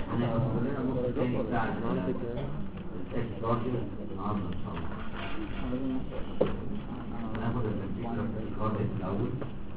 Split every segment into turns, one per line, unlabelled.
هناخد الثاني بتاع التكيكارديا النهارده ان شاء الله. هناخد التكيكارديا الاول.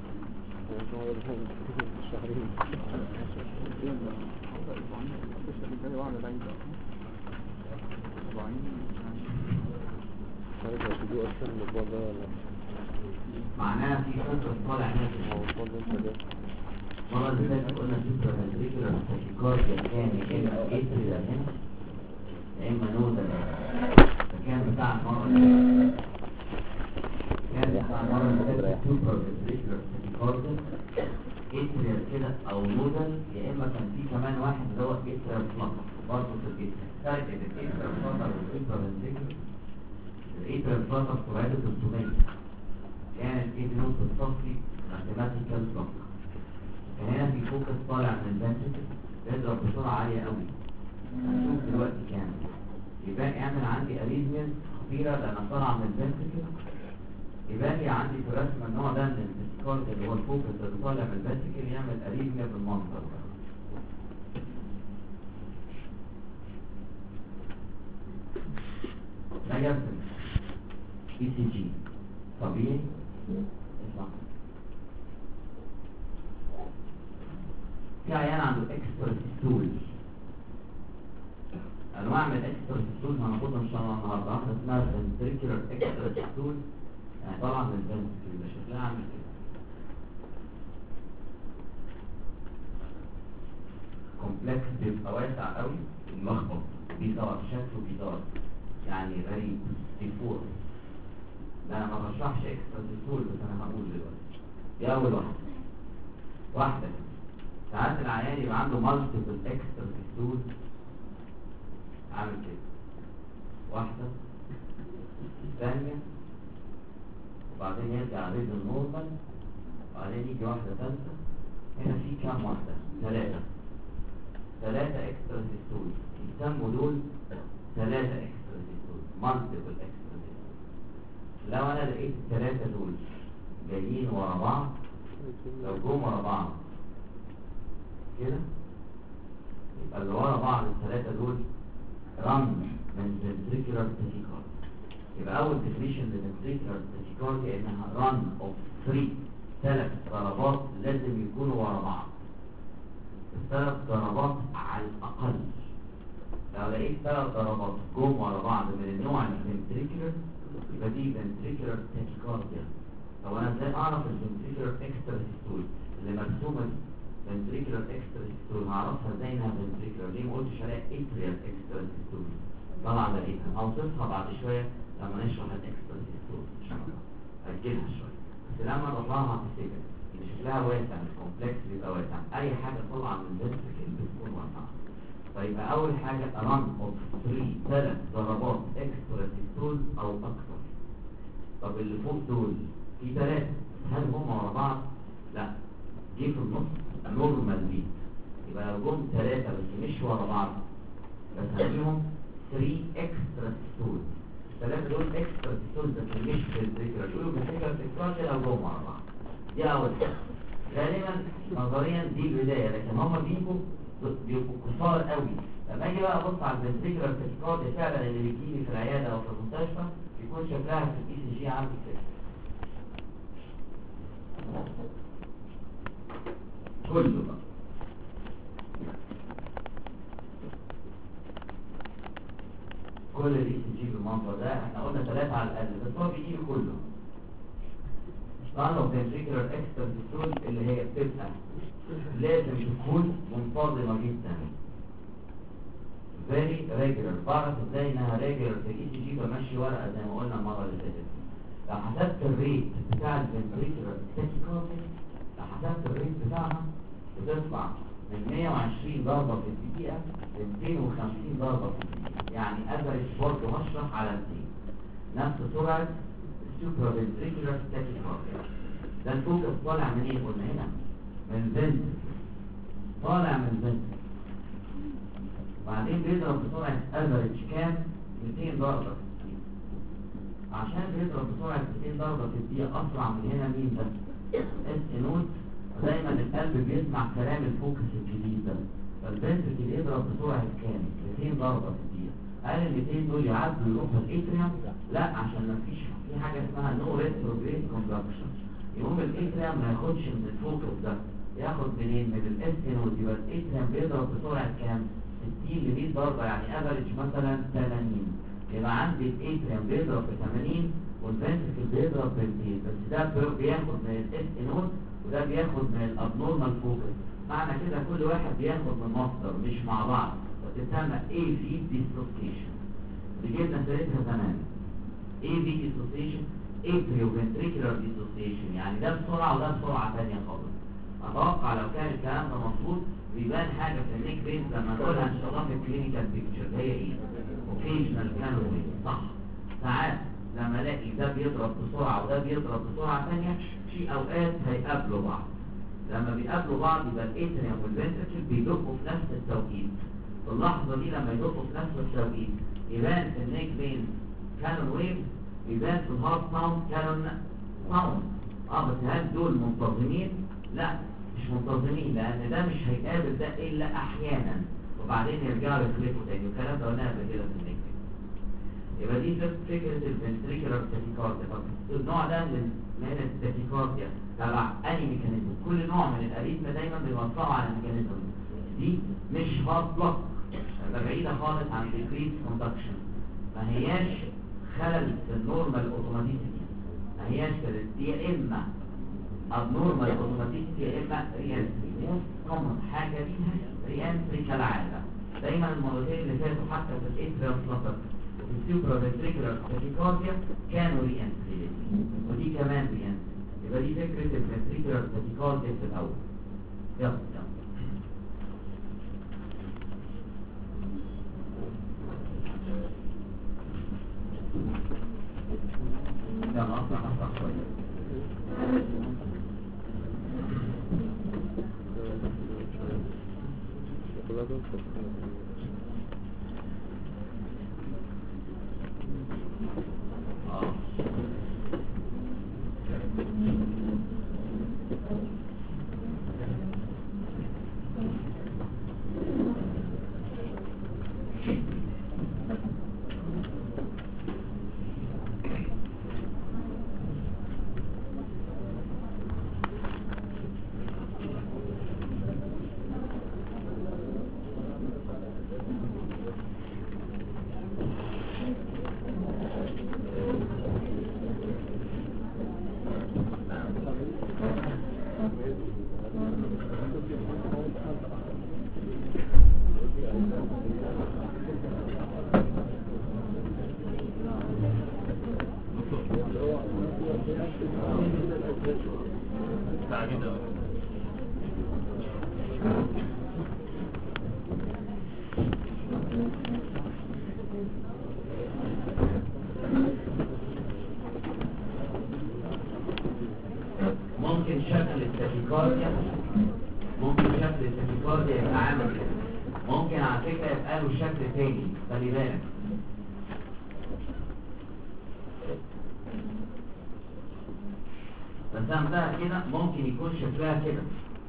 معناها في فكرة طالع نازل. مرة اللي فاتت قلنا فكرة الفكرة التكيكارديا كان يا إما إتريال هنا يا إما نودل. فكان بتاع المرة اللي فاتت فكرة الفكرة التكيكارديا إتريال كده أو نودل، يا إما كان في كمان واحد اللي هو إتريال فلاتر برضه في الإتريال. فرق بين الإتريال فلاتر والإتريال الفكرة. الإتريال فلاتر سرعته 300 كانت إتريال بتصفي ماثيماتيكال فلاتر. فهنا في فوكس طالع من الفنتريكل بيضرب بسرعة عالية قوي. هنشوف دلوقتي كام. يبقى يعمل عندي اريزميا خطيرة لأن طالع من الفنتريكل. يبقى لي عندي في رسم النوع ده من التكيكارديا اللي هو الفوكس اللي طالع من الفنتريكل يعمل اريزميا بالمنظر ده. ده يرسم ECG طبيعي. اسمع، في عيان عنده اكسترا سيستول. انواع من الاكسترا سيستول هناخدها ان شاء الله النهارده. واحده اسمها فنتريكولار اكسترا سيستول، يعني طالعه من الفنتريكل يبقى شكلها عامل كده. كومبلكس بيبقى واسع قوي وملخبط، بيدار شكله بيدار يعني غريب ديفور. لا انا ما بشرحش اكسترا سيستول بس انا هقول دلوقتي. دي اول واحده ساعات العيان يبقى عنده مالتيبل اكسترا سيستول عامل كده، واحدة ثانية وبعدين يرجع ريزن نورمال وبعدين يجي واحدة ثالثة. هنا في كام واحدة؟ ثلاثة اكسترا سيستول يسموا دول ثلاثة اكسترا سيستول، مالتيبل اكسترا سيستول. لو انا لقيت الثلاثة دول جايين ورا بعض، لو جم ورا بعض كده يبقى اللي ورا بعض الثلاثة دول رن من ventricular tachycardia. يبقى أول definition لventricular tachycardia إنها run of 3 ضربات لازم يكونوا ورا بعض. 3 ضربات على الأقل. لو لقيت 3 ضربات جم ورا بعض من النوع الventricular يبقى دي ventricular tachycardia. طب أنا إزاي أعرف الventricular extra systole اللي مرسومة ventricular extra systole؟ هعرفها ازاي انها ventricular؟ ليه ما قلتش عليها atrial extra systole؟ طبعا لقيتها هوصفها بعد شويه لما نشرح الاكسترا systole ان شاء الله، هاجلها شويه. بس لما نطلعها هتفتكر ان شكلها واسع، الكومبلكس بيبقى واسع. اي حاجه طالعه من الفنتريكل بتكون واسعه. طيب اول حاجه run of 3 ضربات extra systole او اكثر. طب اللي فوق دول في 3، هل هم ورا بعض؟ لا، جه في النص نورمال بيت. يبقى لو جم 3 بس مش ورا بعض بس هنجيهم 3 اكسترا سيستول. 3 دول اكسترا سيستول بس مش فنتريكولار. يقولوا فنتريكولار سيستول لو جم ورا بعض. دي اول حاجه. غالبا نظريا دي البدايه، لكن هم بيبقوا كثار قوي. لما اجي بقى ابص على الفنتريكولار سيستول فعلا اللي بيجيلي في العياده او في المستشفى بيكون شكلها في الECG عامل كده كله بقى. كل الECG بالمنظر ده. احنا قلنا 3 على الاقل بس هو بيجيب كله. طبعا ventricular extra systole اللي هي بتبقى لازم تكون منتظمه جدا very regular. بعرف ازاي انها regular في الECG؟ بمشي ورقه زي ما قلنا المره اللي فاتت. لو حسبت الريت بتاع الفنتريكولار تاكيكارديا، لو حسبت الريت بتاعها بتطلع من 120 ضربة في الدقيقة ل 250 ضربة في الدقيقة، يعني افريج برضه هشرح على 200 نفس سرعة السوبرا فنتريكولار تاكيكارديا. ده الفوكس طالع من ايه؟ قلنا هنا من فنتريكل، طالع من فنتريكل وبعدين بيضرب بسرعة افريج كام؟ 200 ضربة في الدقيقة. عشان بيضرب بسرعة 200 ضربة في الدقيقة أسرع من هنا مين ده؟ اس نوت. ودايما القلب بيسمع كلام الفوكس الجديد ده، فالفنتريكل يضرب بيضرب بسرعه كام؟ 200 ضربه في الدقيقه. هل ال 200 دول يعدوا يروحوا الاتريوم؟ لا، عشان ما فيش في حاجه اسمها نو ريتروجريد كوندكشن. يقوم الاتريوم ما ياخدش من الفوكس ده، ياخد منين؟ من الاس نود. يبقى الاتريوم بيضرب بسرعه كام؟ 60 ل 100 ضربه، يعني افريج مثلا 80. يبقى عندي الاتريوم بيضرب ب 80 والفنتركل بيضرب ب 200، بس ده بياخد من الاس نود وده بياخد من الابنورمال فوكس. معنى كده كل واحد بياخد من مصدر مش مع بعض، وتسمى اي في ديسوسيشن اللي جبنا سيرتها زمان. اي في ديسوسيشن، اتريو فنتريكولار ديسوسيشن، يعني ده بسرعه وده بسرعه ثانيه خالص. اتوقع لو كان الكلام ده مظبوط بيبان حاجه في النيك بينز لما نقولها ان شاء الله في الكلينيكال بيكتشر، هي ايه؟ اوكيشنال كانوي. صح، ساعات لما الاقي ده بيضرب بسرعه وده بيضرب بسرعه ثانيه، في اوقات هيقابلوا بعض. لما بيقابلوا بعض يبقى الاتريوم والفنتركل بيدقوا في نفس التوقيت. في اللحظه دي لما يدقوا في نفس التوقيت يبان في النيك بين كانون ويف، يبان في الهارت ساوند كانون ساوند. بس هل دول منتظمين؟ لا، مش منتظمين، لان ده مش هيقابل ده الا احيانا وبعدين يرجعوا يخلفوا تاني، والكلام ده قلناه قبل كده في النيك. يبقى دي فكره الفنتريكولار تاكيكارديا. النوع ده من التاكيكارديا تبع انهي ميكانيزم؟ كل نوع من الاريثميا دايما بيوصلوا على الميكانيزم دي. مش هارت بلوك، بعيده خالص عن ديكريس كوندكشن، ما هياش خلل في النورمال اوتوماتيسيتي، ما هياش دي يا اما ابنورمال اوتوماتيسيتي يا اما ريانتري. كومن حاجه ليها ريانتري كالعاده. دايما المرتين اللي فاتوا حتى في الاتريوم فلتر وفي السوبرا فنتريكولار تاكيكارديا كانوا ريانتري، ودي كمان ريانتري. يبقى دي فكره الفنتريكولار تاكيكارديا في الاول. يلا يلا أسرع شوية. ممكن شكل التاكيكارديا يبقى عامل كده، ممكن على فكره يبقى له شكل تاني. خلي بالك، رسمتها كده ممكن يكون شكلها كده.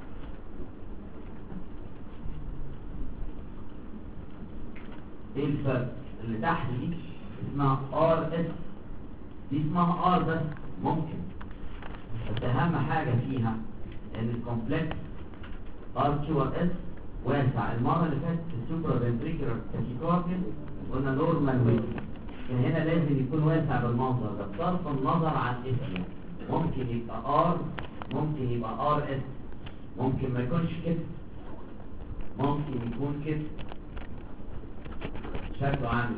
ايه الفرق؟ اللي تحت دي اسمها ار اس، دي اسمها ار بس ممكن، بس اهم حاجه فيها ان الكومبلكس ار كيو ار اس واسع. المره اللي فاتت في السوبرا فنتريكولار تاكيكارديا قلنا نورمال ويت، لكن هنا لازم يكون واسع بالمنظر ده بصرف النظر عن اسمه. ممكن يبقى ار، ممكن يبقى ار اس، ممكن ما يكونش كده، ممكن يكون كده شكله عامل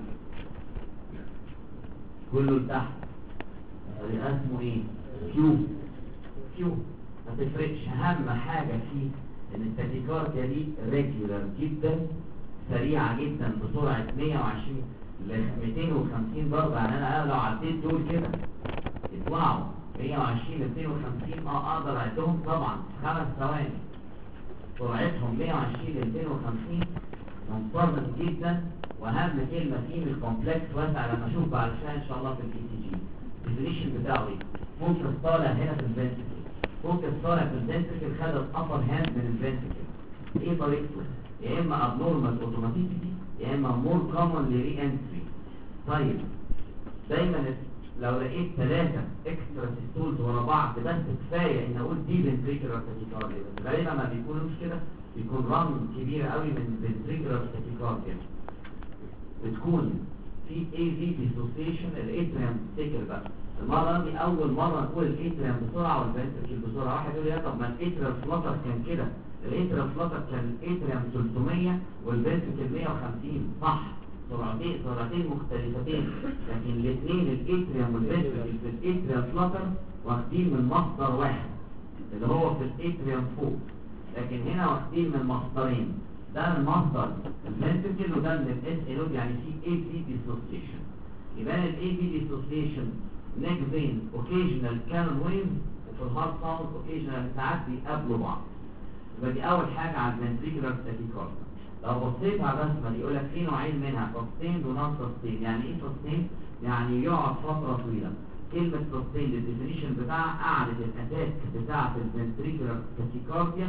كله لتحت. يبقى اسمه ايه؟ كيو. ما تفرقش، اهم حاجه فيه ان التاكيكارديا دي ريجولار جدا، سريعه جدا، بسرعه 120 ل 250 ضربه. يعني انا لو عديت دول كده يطلعوا 120 ل 250، اقدر اعدهم طبعا في 5 ثواني. سرعتهم 120 ل 250، منتظم جدا. واهم كلمه فيه الكومبلكس واسع. لما اشوف بعد شويه ان شاء الله في الاي سي جي الديفينيشن بتاعه ايه؟ فوكس طالع هنا في الفنتركل، فوكس طالع في الفنتركل، خد الابر هاند من الفنتركل، ايه طريقته؟ يا اما abnormal automaticity يا اما more commonly re-entry. طيب دايما لو لقيت 3 اكسترا سيستولز ورا بعض بس كفايه ان اقول دي ventricular tachycardia. غالبا ما بيكونوش كده، بيكون رن كبيره قوي من ventricular tachycardia. بتكون في اي في ديسوسيشن الاتريم تفتكر بقى. المره دي اول مره نقول الاتريم بسرعه والفنتركل بسرعه. واحد يقول لي يا طب ما الاتريم فلتر كان كده، الاتريم فلتر كان الاتريم 300 والفنتركل 150 صح، سرعتين مختلفتين، لكن الاثنين الاتريم والفنتركل في الاتريم فلتر واخدين من مصدر واحد اللي هو في الاتريم فوق، لكن هنا واخدين من مصدرين، ده المصدر الفنتركل وده من الاس انود، يعني في اي في ديسوسيشن. يبقى الاي في ديسوسيشن نيك فين اوكيجنال كانون ويف، وفي الهارت ساوند اوكيجنال ساعات بيقابلوا بعض. يبقى دي اول حاجه على الفنتريكولار تاكيكارديا. لو بصيت على الرسمه دي يقول لك في نوعين منها، سستيند ونون سستيند. يعني ايه سستيند؟ يعني يقعد فتره طويله. كلمه سستيند الديفينيشن بتاعها قعدة الاتاك بتاعه الفنتريكولار تاكيكارديا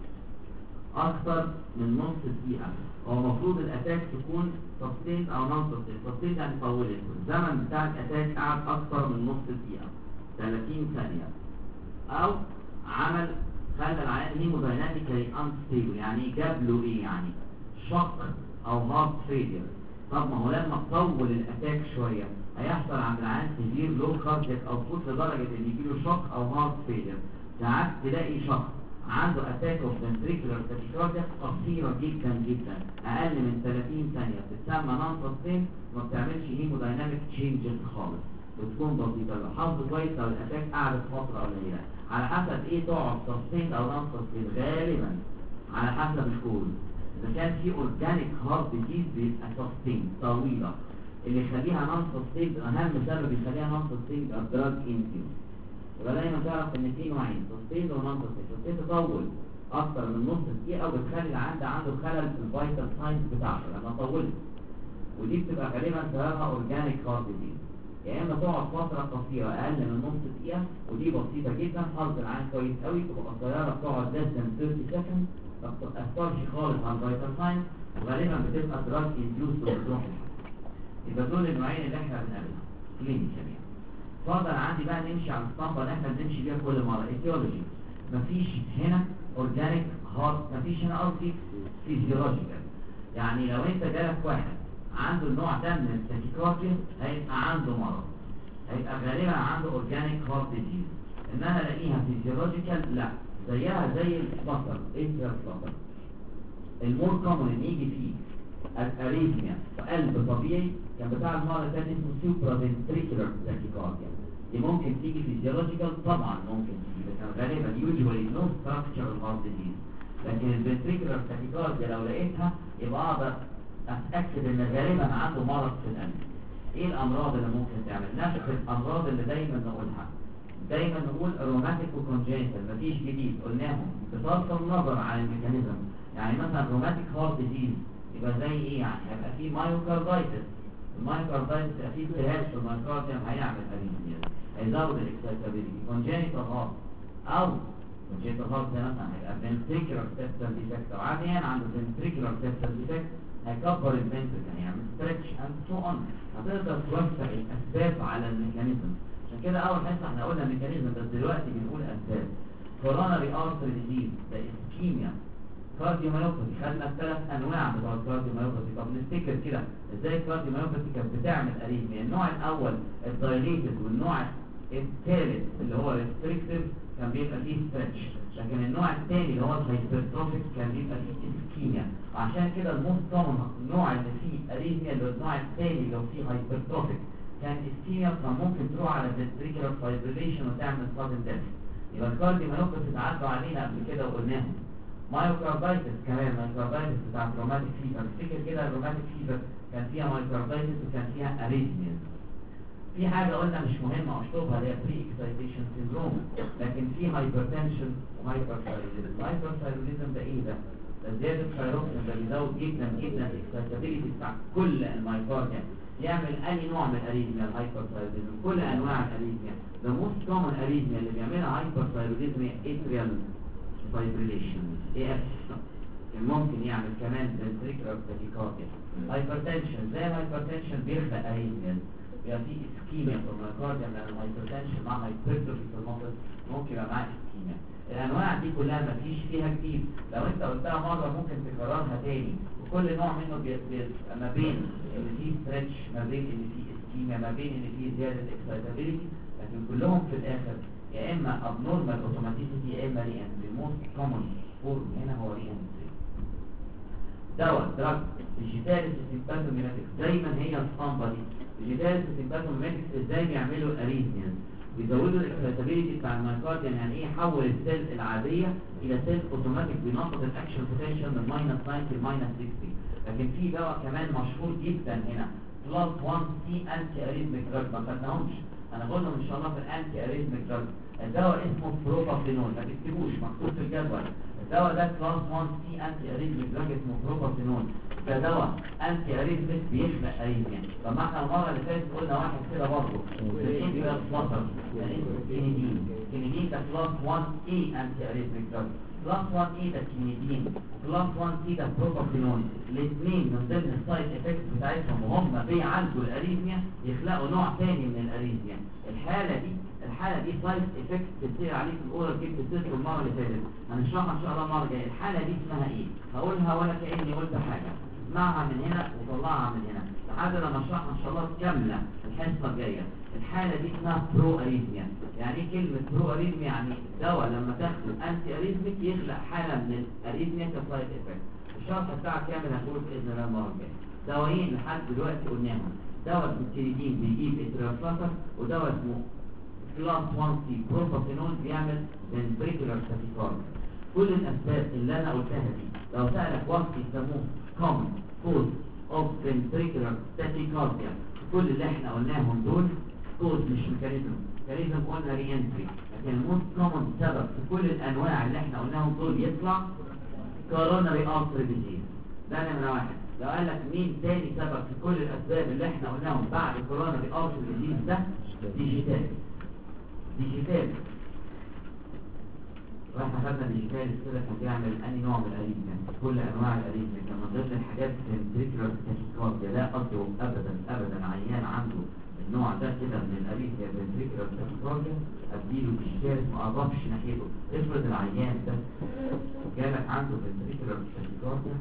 اكثر من نص دقيقه. هو المفروض الاتاك تكون سستيند او نون سستيند. سستيند يعني طولت، الزمن بتاع الاتاك قعد اكثر من نص دقيقه 30 ثانيه، او عمل خلى العيان هيمودايناميكالي انستيبل. يعني جاب له ايه؟ يعني شق او هارت فيلير. طب ما هو لما تطول الاتاك شويه هيحصل عند العيان سيفير لو كاردياك اوتبوت لدرجه ان يجيله شق او هارت فيلير. ساعات تلاقي شخص عنده اتاك اوف فنتريكولار تاكيكارديا قصيره جدا جدا، اقل من 30 ثانيه، بتسمى نون سستين، ما بتعملش هيمودايناميك تشينجز خالص، بتكون بسيطه. لو حافظ كويس لو الاتاك قعدت فتره قليله، على حسب ايه تقعد سستين او نون سستين، غالبا على حسب الكود. اذا كان في اورجانيك هارت ديزيز بيبقى سستين طويله، اللي يخليها نون سستين اهم سبب يخليها نون سستين يبقى دراج انفيوز. يبقى دايما تعرف ان في نوعين، سستين ونون سستين. سستين تطول اكتر من نص دقيقه وبتخلي العيان عنده خلل في الفيتال ساينز بتاعته لما طولت، ودي بتبقى غالبا سببها اورجانيك هارت ديزيز. يا اما تقعد فتره قصيره اقل من نص دقيقه، ودي بسيطه جدا، حظ العين كويس قوي، تبقى قصيره بتقعد less than 30 سكند، ما بتاثرش خالص على الفيتال ساينز، وغالبا بتبقى دراج انديوست وبتروح لحد. يبقى دول النوعين اللي احنا بنقابلها كلينيكال. اتفضل عندي بقى نمشي على الاسطمبه اللي احنا بنمشي بيها كل مره، ايتيولوجي. مفيش هنا اورجانيك هارت، مفيش هنا قصدي فيزيولوجيكال. يعني لو انت جالك واحد عنده النوع ده من التاكيكارديا هيبقى عنده مرض، هيبقى غالبا عنده اورجانيك هارت ديزيز. انما الاقيها فيزيولوجيكال لا، زيها زي الفلتر اتريال فلتر. المور كومن ان يجي فيه الاريثميا وقلب طبيعي، كان بتاع المرض الثاني اسمه سوبرا فنتريكولار تاكيكارديا. دي ممكن تيجي فيزيولوجيكال، طبعا ممكن تيجي، بس غالبا يوجوالي نو ستراكشرال هارت ديزيز. لكن الفنتريكولار تاكيكارديا لو لقيتها يبقى اقدر اتاكد ان غالبا عنده مرض في القلب. ايه الامراض اللي ممكن تعمل؟ نفس الامراض اللي دايما نقولها، دايما نقول روماتيك وكونجينيتال، مفيش جديد قلناهم بصرف النظر عن الميكانيزم. يعني مثلا روماتيك هارت ديزيز يبقى زي ايه؟ يعني هيبقى فيه مايوكاردايتس، المايوكاردايتس يبقى فيه التهاب في المايوكارديوم هيعمل اريثميا، هيزود الاكسايتابيلتي. كونجينيتال هارت او كونجينيتال هارت زي مثلا هيبقى فنتريكولار سيبتال ديفكت، او عاديا عنده فنتريكولار سيبتال ديفكت هيكبر الفنتريكل، هيعمل ستريتش اند سو اون. هتقدر توسع الاسباب على الميكانيزم. عشان كده اول حصه احنا قلنا ميكانيزم، بس دلوقتي بنقول اسباب. كوروناري ارتري ديزيز ده اسكيميا، كارديوميوباثي، خدنا الثلاث انواع بتوع الكارديوميوباثي. طب نفتكر كده ازاي الكارديوميوباثي كانت بتعمل اريثميا. النوع الاول الدايليتد، والنوع الثالث اللي هو ريستريكتيف كان بيبقى فيه ستريتش، لكن النوع الثاني اللي هو الهايبرتروفيك كان بيبقى فيه اسكيميا. وعشان كده الموست كومن النوع اللي فيه اريثميا اللي هو النوع الثاني اللي هو فيه هايبرتروفيك كان اسكيميا، فممكن تروح على فنتريكولار فايبريليشن وتعمل سادن ديث. يبقى الكارديوميوباثي اتعدوا علينا قبل كده وقلناهم. مايوكاردايتس كمان، مايوكاردايتس بتاعت روماتيك فيفر، افتكر كده الروماتيك فيفر كان فيها مايوكاردايتس وكان فيها اريثميا. في حاجة قلنا مش مهمة اشطبها اللي هي بري اكسايتيشن سيندروم، لكن في هايبرتنشن وهايبرثايروديزم. الهايبرثايروديزم ده ايه ده؟ ده زيادة ثايروكسين، ده بيزود جدا جدا الاكسايتابيلتي بتاع كل المايوكارديا، يعمل اي نوع من الاريثميا. الهايبرثايروديزم كل انواع الاريثميا، ده موست كومن اريثميا اللي بيعملها هايبرثايروديزم هي اتريال فايبريليشن، اي اف ممكن يعمل كمان ventricular tachycardia. hypertension زي الهايبرتنشن بيخلق arrhythmias، بيبقى فيه ischemia في الميوكارديوم لان الهايبرتنشن مع hypertrophy في المفصل ممكن يبقى معاه ischemia. الانواع دي كلها مفيش فيها جديد، لو انت قلتها مره ممكن تكررها تاني، وكل نوع منه بيبقى ما بين ان فيه stretch، ما بين ان فيه ischemia، ما بين ان فيه زياده excitability، لكن كلهم في الاخر يا اما abnormal automaticity يا اما re-entry. most common form هنا هو re-entry. دواء دراج ديجيتاليس سيمباتوميماتكس دايما هي الاسطمبه دي. ديجيتاليس سيمباتوميماتكس ازاي بيعملوا اريثمياز؟ بيزودوا الاكسيتابيليتي بتاع المايوكارديوم. يعني ايه؟ يحول السيل العاديه الى سيل اوتوماتيك بينقص الاكشن بوتنشال من -90 ل -60. لكن في دواء كمان مشهور جدا هنا كلاس 1 سي انتي اريثميك دراج، ما خدناهمش، انا بقولهم ان شاء الله في الانتي اريثميك دراج. الدواء اسمه بروبافينول، ما تكتبوش، مكتوب في الجدول. الدواء ده كلاس 1 سي انتي اريثميك دراج اسمه بروبافينول. ده دواء انتي اريثميك بيخلق اريثميا. طب ما احنا المره اللي فاتت قلنا واحد كده برضه الايه بيبقى فلتر، ده اسمه كينيدين. كينيدين ده كلاس 1 اي انتي اريثميك دراج. كلاس 1 اي ده كينيدين، وكلاس 1 سي ده بروبافينول. الاثنين من ضمن السايد افكتس بتاعتهم وهم بيعالجوا الاريثميا يخلقوا نوع ثاني من الاريثميا. الحالة دي سايد افكت بتصير عليه في الاورال كيك بتصير المره اللي فاتت، هنشرحها ان شاء الله المره الجايه. الحالة دي اسمها ايه؟ هقولها ولا كاني قلت حاجه، اسمعها من هنا وطلعها من هنا لحد لما اشرحها ان شاء الله كامله الحصه الجايه. الحالة دي اسمها برو اريثميا. يعني ايه كلمه برو اريثميا؟ يعني دواء لما تاخده انتي اريثميك يخلق حاله من الاريثميا كسايد افكت. الشرح بتاعك كامل هنقوله باذن الله المره الجايه. دوايين لحد دلوقتي قلناهم، دواء اسمه كينيدين بيجيب اتريال فلتر، ودواء اسمه كلاس 1 سي بروبافينول بيعمل ventricular tachycardia. كل الاسباب اللي انا قلتها دي لو سالك وقت يسموه common cause of ventricular tachycardia. كل اللي احنا قلناهم دول cause مش ميكانيزم قلنا ري انتري، لكن الموست كومن سبب في كل الانواع اللي احنا قلناهم دول يطلع coronary artery disease. ده نمره واحد. لو قال لك مين تاني سبب في كل الاسباب اللي احنا قلناهم بعد coronary artery disease ده؟ ديجيتال. واحنا خدنا ديجيتال كده كان بيعمل انهي نوع من الاريثميا؟ كل انواع الاريثميا. كان من ضمن الحاجات ventricular tachycardia. لا اصله ابدا عيان عنده النوع ده كده من الاريثميا ventricular tachycardia اديله ديجيتال ما اقربش ناحيته. افرض العيان ده جالك عنده ventricular tachycardia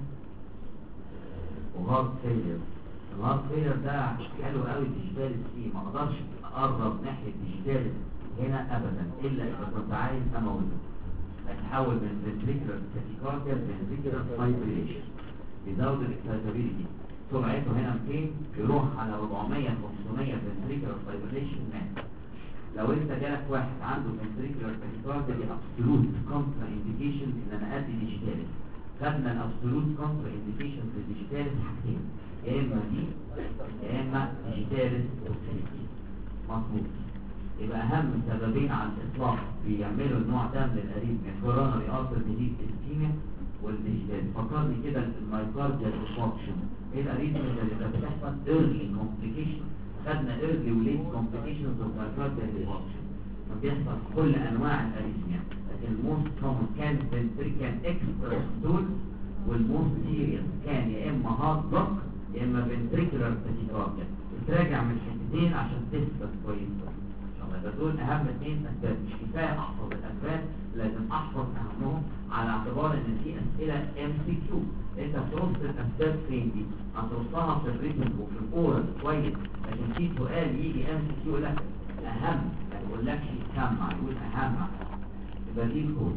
وهارت فيلير. الهارت فيلير ده حلو قوي ديجيتال فيه، ما اقدرش اقرب ناحيه ديجيتال هنا ابدا الا اذا كنت عايز اموته. هتحول من ventricular tachycardia ventricular fibrillation. بيزود الاكسيتابيليتي. سرعته هنا 200 يروح على 400 500 ventricular fibrillation مات. لو انت جالك واحد عنده ventricular tachycardia دي absolute contra indication ان انا ادي ديجيتالس. خدنا الابسولوت كونترا انديكيشن في الديجيتالس حاجتين، يا اما دي يا اما ديجيتالس توكسيسيتي. مظبوط. يبقى اهم سببين على الاطلاق بيعملوا النوع ده من الاريثميا كوروناري ارتر ديزيز اسكيميا والديجيتال. فكرني كده المايوكارديال انفاركشن. ايه الاريثميا اللي بتحصل؟ ايرلي كومبليكيشن. خدنا ايرلي وليت كومبليكيشنز اوف مايوكارديال انفاركشن. فبيحصل كل انواع الاريثميا، لكن الموست كومن كان فنتريكال اكسترا دول، والموست سيريس كان يا اما هارت بلوك يا اما فنتريكولار تاكيكارديا. تراجع من الحتتين عشان تثبت كويس. دول اهم اثنين اسباب. مش كفايه احفظ الاسباب، لازم احفظ اهمهم على اعتبار ان في اسئله MCQ. انت هترص الاسباب فين دي؟ هترصها في الريتم وفي الاورال كويس، لكن في سؤال يجي MCQ يقول لك اهم، ما يقولكش كم، يقول اهم. يبقى دي الكود.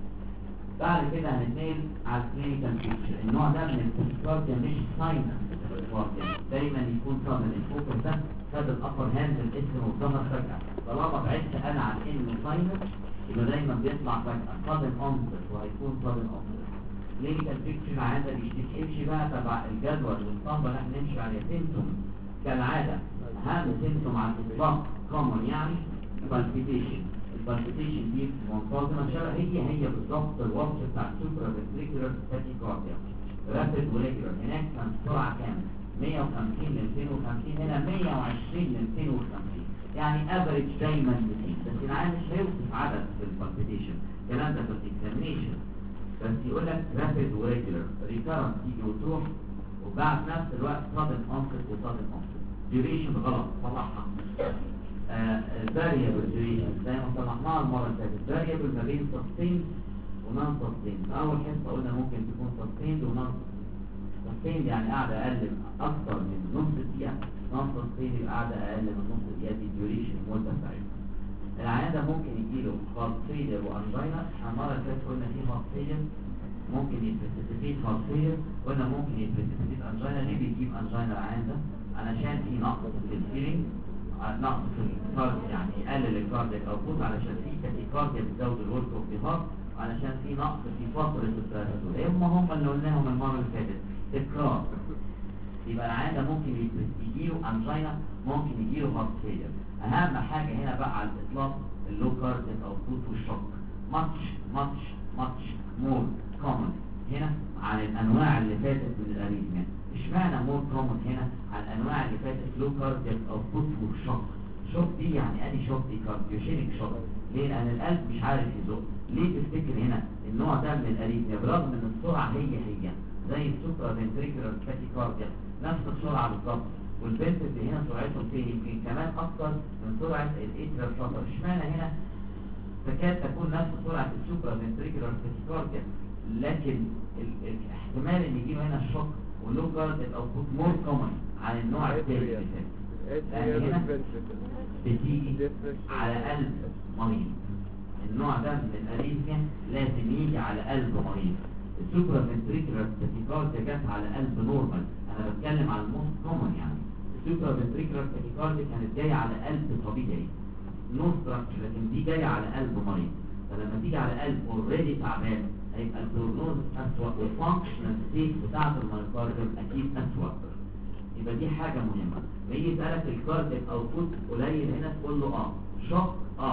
بعد كده هنتنقل على الكلينيكال بيكتشر. النوع ده من التاكيكارديا مش ساينس، دايما يكون صادم. الفوكس ده خد الابر هاند الاسم والظهر فجأة. طالما بعدت انا عن انه ساينس يبقى دايما بيطلع فجأة صادم انصر، وهيكون صادم انصر. كلينيكال بيكتشر عادة بيشتكي بقى تبع الجدول والصنبة اللي احنا نمشي عليها. سيمتوم كالعادة، اهم سيمتوم على الاطلاق كومن يعني بالبيتيشن. البالبيتيشن دي منتظمة شبه هي بالظبط الوصف بتاع السوبرا فنتريكولار تاكيكارديا. رابيد وريجولار. هناك كان سرعة كام؟ 150 ل 250، هنا 120 ل 250. يعني افريج دايما 200، بس العيان مش هيوصف عدد في البالبيتيشن. الكلام ده في الاكزامينيشن. بس يقول لك رابيد وريجولار ريكارنت تيجي وتروح، وبعد نفس الوقت صادم انصت وصادم انصت. ديوريشن غلط صلحها. فاريبل ديوريشن زي ما صلحناها المره اللي فاتت، فاريبل ما بين سستين ونون سستين. اول حصه قلنا ممكن تكون سستين ونون سستين يعني قاعده اقل اكثر من نص دقيقه، نون سستين يبقى قاعده اقل من نص دقيقه، دي ديوريشن المده بتاعتها. العيان ده ممكن يجيله هارت فيلر وانجينا. المره اللي فاتت قلنا في هارت فيلر ممكن يبريسيبيت هارت فيلر، قلنا ممكن يبريسيبيت انجينا. ليه بيجيب انجينا العيان ده؟ علشان في نقص في الفيلينج، نقص في الكارد يعني يقلل الكاردياك اوتبوت، علشان في تاكيكارديا بتزود الورك اوف ذا هارت، علشان في نقص في فتره التنفس. هم اللي قلناهم المره اللي فاتت تكرار. يبقى العيان ده ممكن يجيله انجينا، ممكن يجيله هارت فيلر. اهم حاجه هنا بقى على الاطلاق اللو كاردياك اوتبوت والشوك. ماتش مور كومن هنا عن الانواع اللي فاتت من الاريثميا. اشمعنى مور كومن هنا عن الانواع اللي فاتت لو كاردياك اوتبوت والشوك؟ شوك دي يعني ادي شوك، دي كارديوجينيك شوك. ليه؟ لان القلب مش عارف يزق. ليه تفتكر هنا النوع ده من الاريثميا برغم ان السرعه هي زي السوبرا فنتريكولار تاكيكارديا نفس السرعه بالظبط، والبنت اللي هنا سرعتهم فين يمكن كمان اكتر من سرعه الاتريال فلتر. اشمعنى هنا تكاد تكون نفس سرعه السوبرا فنتريكولار تاكيكارديا، لكن الاحتمال ان يجيله هنا الشوك واللو كاردياك اوتبوت مور كومن عن النوع الثاني اللي فات. لان هنا بتيجي على قلب مريض. النوع ده من الاريثميا لازم يجي على قلب مريض. السوبرا فنتريكولار تاكيكارديا جت على قلب نورمال، انا بتكلم على الموست كومن. يعني السوبرا فنتريكولار تاكيكارديا كانت جايه على قلب طبيعي نو ستراكشر، لكن دي جايه على قلب مريض. فلما تيجي على قلب اوريدي تعبان هيبقى البروجنوز اسوء، والفانكشنال ستيت بتاعت المايوكارديوم اكيد اسوء. يبقى دي حاجه مهمه. يجي يسالك الكاردياك اوتبوت قليل هنا تقول له شوك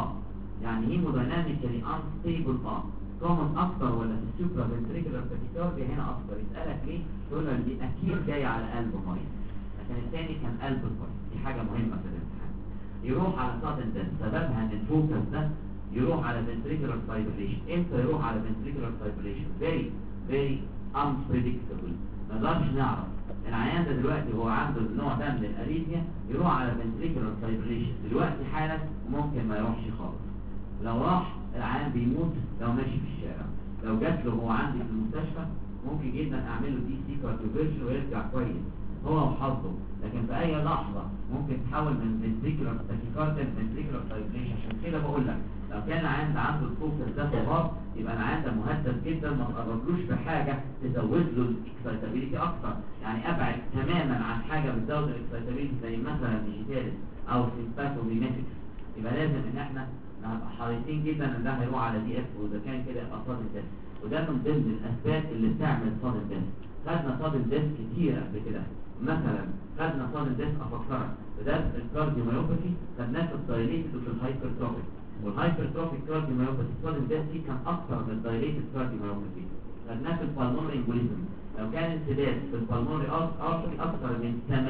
يعني هيمودايناميكالي انستيبل كومن اكتر ولا في السوبرا فنتريكولار تاكيكارديا هنا اكتر. يسالك ليه؟ تقول له دي اكيد جايه على قلب مريض، لكن الثاني كان قلب المريض. دي حاجه مهمه في الامتحان. يروح على سادن ديث، سببها ان الفوكس ده يروح على ventricular fibrillation. امتى يروح على ventricular fibrillation؟ very unpredictable. ما نقدرش نعرف. العيان ده دلوقتي هو عنده النوع ده من الاريثميا يروح على ventricular fibrillation دلوقتي حالا، ممكن ما يروحش خالص. لو راح العيان بيموت لو ماشي في الشارع. لو جات له هو عندي في المستشفى ممكن جدا اعمل له دي سي كارديوفيرجن ويرجع كويس هو وحظه، لكن في اي لحظه ممكن تحول من ventricular tachycardia ventricular fibrillation. عشان كده بقول لك لو كان العيان ده عنده الفوكس ده فوق يبقى العيان ده مهدد جدا، ما تقربلوش بحاجه تزود له الاكسايتابيلتي اكتر. يعني ابعد تماما عن حاجه بتزود الاكسايتابيلتي زي مثلا ديجيتاليس او سيمباثوميميتكس. يبقى لازم ان احنا نبقى حريصين جدا ان ده هيروح على دي اف، واذا كان كده يبقى صادم ديث. وده من ضمن الاسباب اللي بتعمل صادم ديث. خدنا صادم ديث كتير قبل كده. مثلا خدنا صادم ديث افكرك ده الكارديوميوباثي، خدناه في الدايليتد وفي الهايبرتروفيك. والهايبرتروفيك كارديوميوباثي صادم ديث دي كان اكتر من الدايليتد كارديوميوباثي. خدناه في البالمونري امبوليزم، لو كان انسداد في البالمونري ارتري اكثر من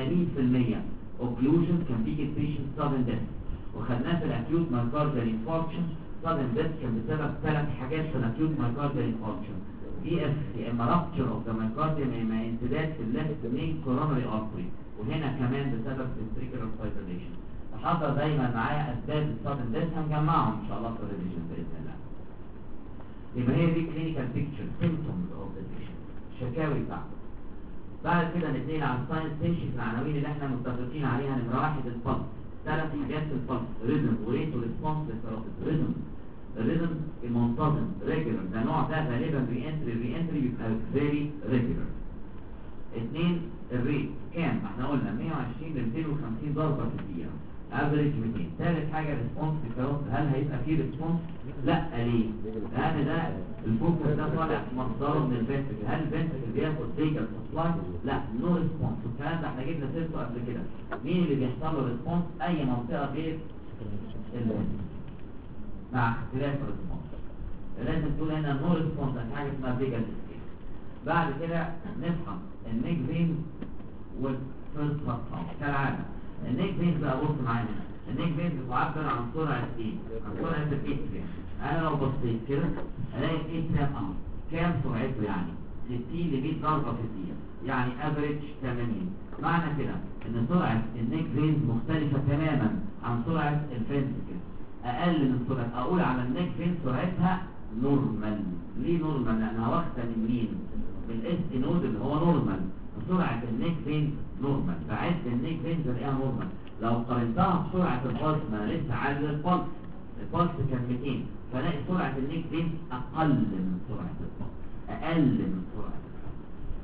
80% اوكلوجن كان بيجي بيشنت صادم ديث. وخدناه في الاكيوت مايوكارديال انفاركشن صادم ديث كان بسبب 3 حاجات في الاكيوت مايوكارديال انفاركشن. اف يا اما رابتشر اوف ذا مايوكارديوم يا اما انسداد في الليفت مين كورونري ارتري، وهنا كمان بسبب ventricular fibrillation. فحضر دايما معايا اسباب الصادم ديث هنجمعهم ان شاء الله في الريفيجن باذن الله. يبقى هي دي كلينيكال بيكتشر سيمبتومز اوف ذا بيشنت، الشكاوي بتاعته. بعد كده نتنقل على الساينس تمشي في العناوين اللي احنا متفقين عليها. نمره 1 البلس، 3 حاجات في البلس: ريزم وريت وريسبونس للكاروتيد. الريزم المنتظم ريجولار، ده نوع ده غالبا الري انتري بيبقى فيري ريجولار. 2 الريت كام؟ احنا قلنا 120 ل 250 ضربه في الدقيقه، افريج 200. ثالث حاجه ريسبونس للكاروتيد، هل هيبقى فيه ريسبونس؟ لا. ليه؟ لان ده الفوكس ده طالع مصدره من الفنتركل. هل الفنتركل بياخد فيجر سبلاي؟ لا، نو ريسبونس. والكلام ده احنا جبنا سيرته قبل كده. مين اللي بيحصل له ريسبونس؟ اي منطقه غير الفنتركل مع اختلاف الريسبونس. لازم تقول هنا نو ريسبونس عن حاجه اسمها فيجر سكيل. بعد كده نفهم النيك فين والفيرست هارت كالعاده. النيك فين بقى بص معايا هنا، النيك فين بتعبر عن سرعه ايه؟ عن سرعه الاتريم. انا لو بصيت كده الاقي الاتريم اهو كام سرعته يعني 60 ل 100 ضربة في الدقيقة، يعني افريج 80. معنى كده ان سرعة النيك فينز مختلفة تماما عن سرعة الفنتريكل، اقل من سرعة. اقول على النيك فينز سرعتها نورمال. ليه نورمال؟ لانها واخدة من مين؟ من الاس نود اللي هو نورمال. سرعة النيك فينز نورمال، بعد النيك فينز الاقيها نورمال. لو قارنتها بسرعة البلس، ما انا لسه عادل البلس كان 200، فلاقي سرعة النيك فينز اقل من سرعة البلس، اقل من سرعة البلس.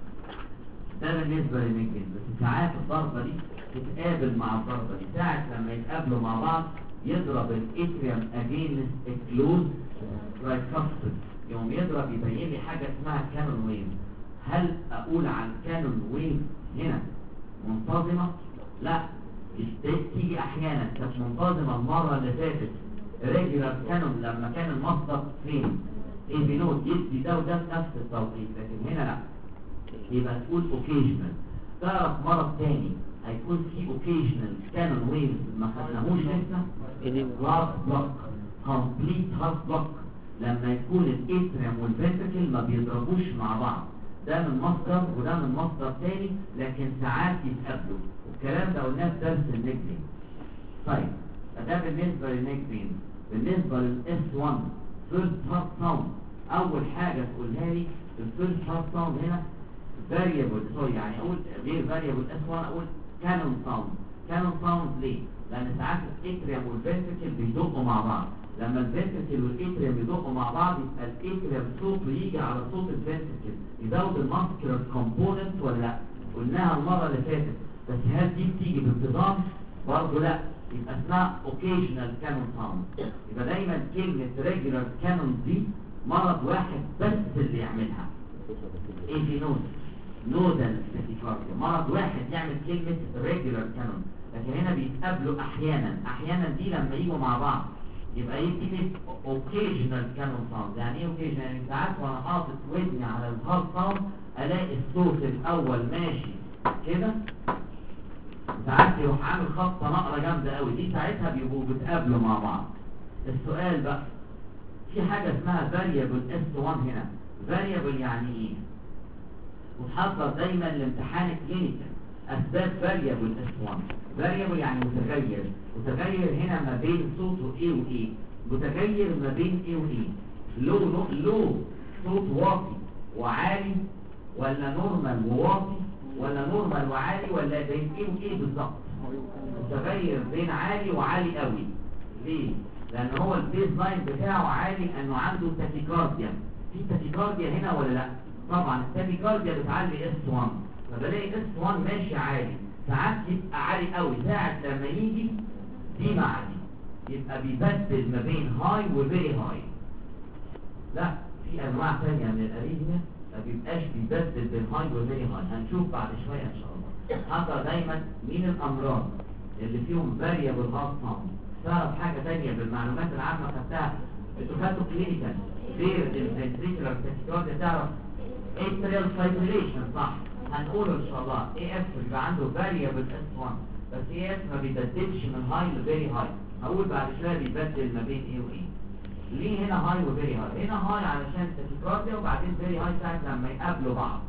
ده بالنسبة للنيك فينز. بس ساعات الضربة دي تتقابل مع الضربة دي، ساعة لما يتقابلوا مع بعض يضرب الاتريوم اجينست الكلوز رايكاستس، يوم يضرب يبين لي حاجة اسمها كانون ويف. هل اقول عن كانون ويف هنا منتظمة؟ لا، تيجي احيانا كانت منتظمة المرة اللي فاتت ريجولار كانون لما كان المصدر فين؟ البنود يدي ده وده في نفس التوقيت، لكن هنا لا، يبقى تقول اوكيجنال. تعرف مرض تاني هيكون في اوكيجنال كانون ويف ما خدناهوش لسه، هارت بلوك، كومبليت هارت بلوك، لما يكون الاتريوم والفنتركل ما بيضربوش مع بعض، ده من مصدر وده من مصدر تاني، لكن ساعات يتقابلوا. والكلام ده قلناه في درس النيك فين. طيب ده بالنسبه للنيك فين. بالنسبه للاس 1 فيرست هارت ساوند، اول حاجه تقولها لي الفيرست هارت ساوند هنا فاريبل، سوري يعني اقول غير فاريبل اس 1، اقول كانون ساوند. كانون ساوند ليه؟ لان ساعات الاتريوم والفنتركل بيدقوا مع بعض. لما الفنتركل والاتريوم يدقوا مع بعض يبقى الاتريوم صوته يجي على صوت الفنتركل، يزود الماسكولار كومبوننت ولا لا؟ قلناها المره اللي فاتت، بس هل دي بتيجي بانتظام؟ برضه لا، يبقى اسمها اوكيجنال كانون ساوند. يبقى دايما كلمه ريجولار كانون دي مرض واحد بس اللي يعملها، ايفينوز نودال تاكيكارديا، مرض واحد يعمل كلمه ريجولار كانون. لكن هنا بيتقابلوا احيانا دي لما يجوا مع بعض يبقى يديني اوكيجنال كانون ساوند. يعني ايه اوكيجنال؟ يعني ساعات وانا حاطط ودني على الهارت ساوند الاقي الصوت الاول ماشي كده، ساعات يروح عامل خبطه نقره جامده قوي، دي ساعتها بيبقوا بيتقابلوا مع بعض. السؤال بقى، في حاجه اسمها فاريبل اس 1 هنا. فاريبل يعني ايه؟ وتحضر دايما لامتحان الكلينيكال اسباب فاريبل اس 1. فاريبل يعني متغير، متغير هنا ما بين صوته ايه وايه، متغير ما بين ايه وايه. لو صوت واطي وعالي، ولا نورمال وواطي، ولا نورمال وعالي، ولا بين ايه وايه بالظبط؟ متغير بين عالي وعالي قوي. ليه؟ لان هو البيز لاين بتاعه عالي، لانه عنده تاكيكارديا. في تاكيكارديا هنا ولا لا؟ طبعا التاكيكارديا بتعلي اس 1، فبلاقي اس 1 ماشي عالي، ساعات يبقى عالي قوي، ساعة لما يجي دي مع دي يبقى بيبدل ما بين هاي وفيري هاي. لا، في انواع ثانيه من الاريثميا ما بيبقاش بيبدل بين هاي وفيري هاي، هنشوف بعد شويه ان شاء الله. حتى دايما مين الامراض اللي فيهم فاريبل هارت ساوند. تعرف حاجه ثانيه بالمعلومات العامه خدتها انتوا خدتوا كلينيكال غير الفنتريكولار تاكيكارديا، تعرف اتريال فايبريليشن صح؟ هنقوله ان شاء الله. اي اف بيبقى عنده فاريبل اس 1، بس اي اف ما بيبدلش من هاي لفيري هاي. هقول بعد شويه بيبدل ما بين ايه وايه. ليه هنا هاي وفيري هاي؟ هنا هاي علشان تاكيكارديا، وبعدين فيري هاي ساعه لما يقابلوا بعض.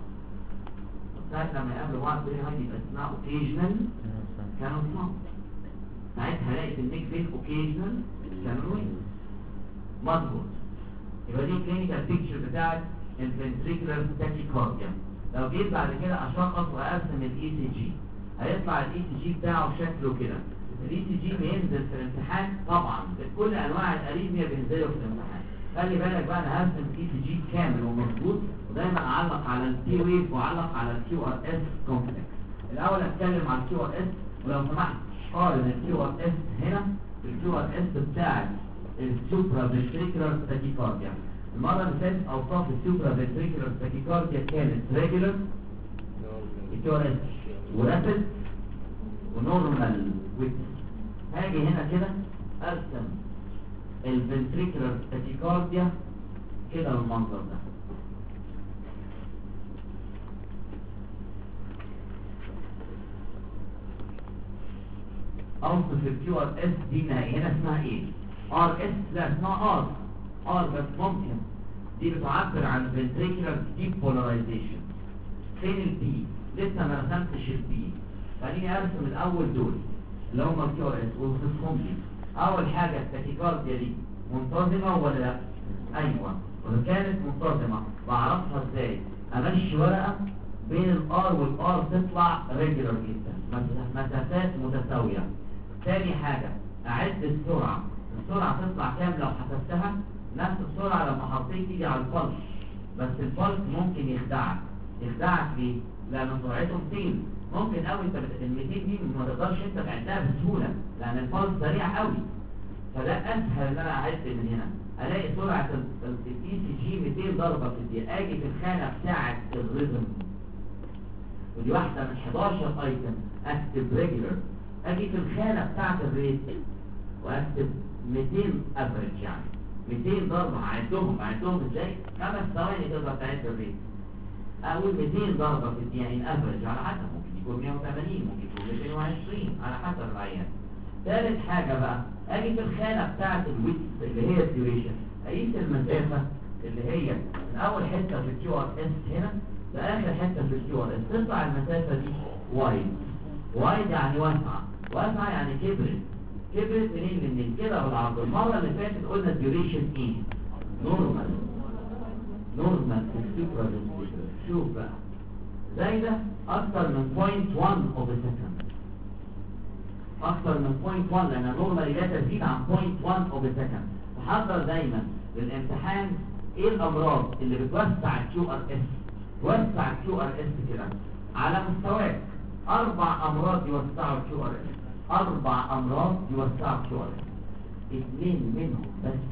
ساعه لما يقابلوا بعض فيري هاي يبقى اسمها اوكيجنال كانون ساوند. ساعتها هلاقي في النيك فين اوكيجنال كانون ويف. مظبوط. يبقى دي كلينيكال بيكتشر بتاعت الفنتريكولار تاكيكارديا. لو جيت بعد كده اشخص وارسم الاي سي جي، هيطلع الاي سي جي بتاعه شكله كده. الاي سي جي بينزل في الامتحان طبعا، كل انواع الاريثميا بينزلوا في الامتحان. خلي بالك بقى، انا هرسم الاي سي جي كامل ومظبوط، ودايما اعلق على التي ويف واعلق على الكيو ار اس كومبلكس. الاول اتكلم عن الكيو ار اس، ولو سمحت قارن الكيو ار اس هنا بالكيو ار اس بتاع السوبرا فنتريكولار تاكيكارديا. المرة اللي فاتت اوصاف السوبرا فنتريكولار تاكيكارديا كانت ريجولار الكيو ار اس، ورابيد، ونورمال ويت. هاجي هنا كده ارسم الفنتريكولار تاكيكارديا كده بالمنظر ده. اوصف الكيو ار اس دي هنا اسمها ايه؟ ار اس؟ لا، اسمها ار بس ممكن دي بتعبر عن ventricular depolarization. فين البي؟ لسه ما رسمتش البي. خليني ارسم الاول دول اللي هم الكيو ار اس وصفهم لي. اول حاجه التاكيكارديا دي منتظمه ولا لا؟ ايوه. واذا كانت منتظمه بعرفها ازاي؟ امشي ورقه بين الار والار تطلع ريجولار جدا، مسافات متساويه. ثاني حاجه اعد السرعه تطلع كام لو حسبتها؟ نفس السرعه لما حطيت ايدي على البلس، بس البلس ممكن يخدعك ليه؟ لان سرعته 200. ممكن قوي انت ال 200 دي ما تقدرش انت تعدها بسهوله لان البلس سريع قوي. فده اسهل ان انا اعد من هنا، الاقي سرعه الاي سي جي 200 ضربه في الدقيقه، اجي في الخانه بتاعه الريزم ودي واحده من 11 ايتم اكتب ريجولر، اجي في الخانه بتاعه الريت واكتب 200 افريج، يعني 200 ضربه هعدهم ازاي؟ 5 ثواني تقدر تعد الريت. اقول 200 ضربه في الدقيقه ان افريج، على حسب ممكن يكون 180 ممكن يكون 220 على حسب العيان. ثالث حاجه بقى اجي في الخانه بتاعه الويتس اللي هي الديوريشن، اقيس المسافه اللي هي من اول حته في الكيو ار اس هنا لاخر حته في الكيو ار اس، تطلع المسافه دي وايد يعني واسعه يعني كبرت منين؟ من كده بالعرض. المره اللي فاتت قلنا الديوريشن ايه؟ نورمال سوبر. شوف بقى زي ده اكتر من 0.1 اوف سكند، اكتر من 0.1 لان نورمال لا تزيد عن 0.1 اوف سكند. تحضر دايما للامتحان ايه الامراض اللي بتوسع الكيو ار اس. توسع الكيو ار اس كده على مستواك 4 امراض يوسعوا الكيو ار اس، 4 امراض يوسعوا الكيو ار اس، 2 منهم بس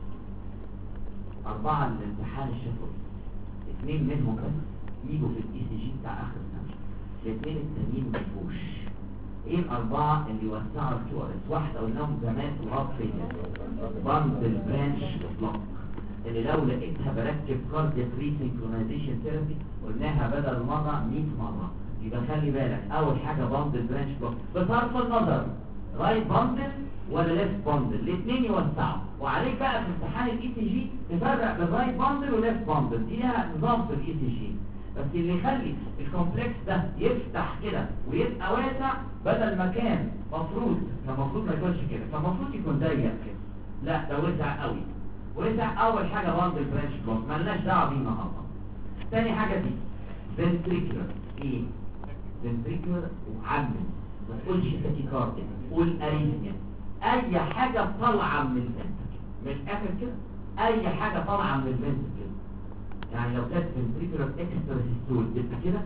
4 الامتحان الشفوي، 2 منهم بس يجوا في الاي سي جي بتاع اخر السنه، الاثنين التانيين ما يجوش. ايه الاربعه اللي يوسعوا الكيو ار اس؟ واحده قلناهم زمان في الهارت فيلير، باندل برانش بلوك، اللي لو لقيتها بركب كاردياك ريسينكرونايزيشن ثيرابي قلناها بدل مره 100 مره. يبقى خلي بالك اول حاجه باندل برانش بلوك بصرف النظر رايت باندل ولا ليفت باندل، الاثنين يوسعوا. وعليك بقى في امتحان الاي سي جي تفرق بين رايت باندل وليفت باندل، دي لها نظام في الاي سي جي. بس اللي يخلي الكومبلكس ده يفتح كده ويبقى واسع، بدل ما كان مفروض ما يكونش كده، كان المفروض يكون ضيق كده، لا ده وسع قوي. وسع اول حاجه باندل برانش بلوك مالناش دعوه بيه النهارده. ثاني حاجه دي فنتريكولر، ايه فنتريكولر؟ وعمل ما تقولش تاكيكارديا، قول اريثميا. اي حاجه طالعه من الفنتريكل من الاخر كده، اي حاجه طالعه من الفنتريكل، يعني لو كانت فنتريكولر اكسترا سيستول تبقى كده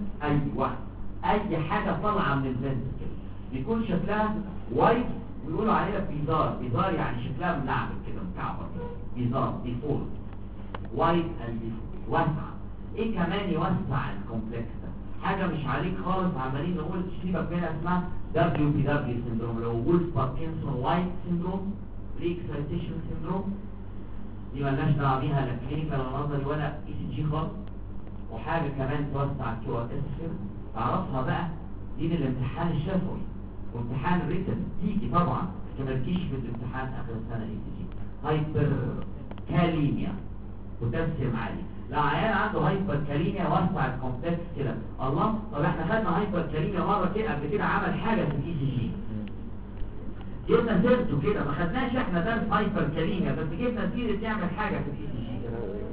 اي حاجه طالعه من الفنتريكل بيكون شكلها وايت ويقولوا عليها بيزار يعني شكلها منعم كده مكعبر، بيزار ديفولت وايت اند ديفولت واسعه. ايه كمان يوسع الكومبلكس ده؟ حاجه مش عليك خالص، عمالين نقول سيبك منها، اسمها WPW سيندروم، لو وولف باركنسون وايت سيندروم، بري اكسايتيشن سيندروم، دي مالناش دعوه بيها لا كلينيكال ولا نظري ولا اي سي جي خالص. وحاجه كمان توسع الكيو ار اس كده تعرفها بقى، دي للامتحان الشفوي وامتحان الريتن تيجي طبعا، ما تجيش في الامتحان اخر السنه اي سي جي. هايبر كاليميا بوتاسيوم عالي، لو عيان عنده هايبر كاليميا وسع الكومبلكس كده. الله، طب احنا خدنا هايبر كاليميا مره كده قبل كده عمل حاجه في الاي سي جي، جبنا سيرته كده، ما خدناش احنا درس هايبر كاليميا بس جبنا سيره يعمل حاجه في الاي سي جي.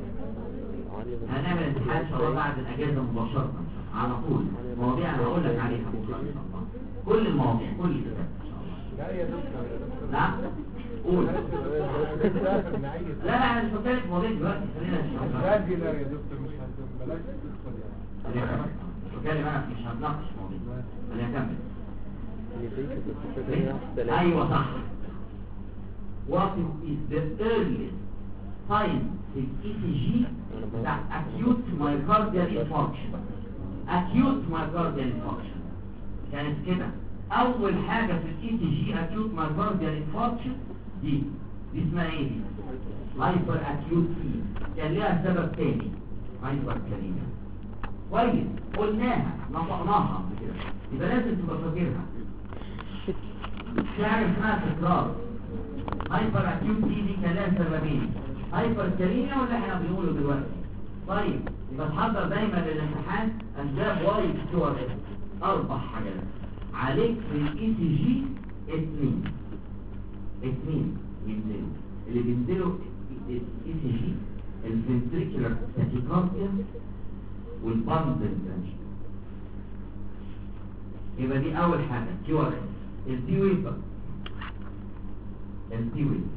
هنعمل امتحان ان شاء الله بعد الاجازه مباشره على طول، مواضيع انا هقول لك عليها بكره ان شاء الله، كل المواضيع كل الكتاب ان شاء الله.
لا يا دكتور،
نعم قول. لا انا مش بتكلم في مواضيع دلوقتي، خلينا
نشوف. لا يا دكتور مش بلاش تدخل يعني.
بتكلم انا مش هنناقش مواضيع، خلينا نكمل. ايوه صح. What is the earliest sign في ECG بتاع acute myocardial infarction؟ acute myocardial infarction كانت كده اول حاجه في ECG acute myocardial infarction دي اسمها ايه دي؟ hyper acute E، كان ليها سبب تاني hyper كاليميا. كويس قلناها نطقناها كده، يبقى لازم تبقى فاكرها. في حاجه اسمها تكرار. هايبر اكيوت دي كان لها سببين، هايبركاليميا ولا احنا بنقوله دلوقتي؟ طيب يبقى تحضر دايما للامتحان اسباب واي كيو ار اس. 4 حاجات عليك في الاي سي جي. 2 ينزلوا، اللي بينزلوا الاي سي جي الفنتريكولار تاكيكارديا والباندل تنشن. يبقى دي اول حاجه كيو ار اس. البي ويف بقى، البي ويف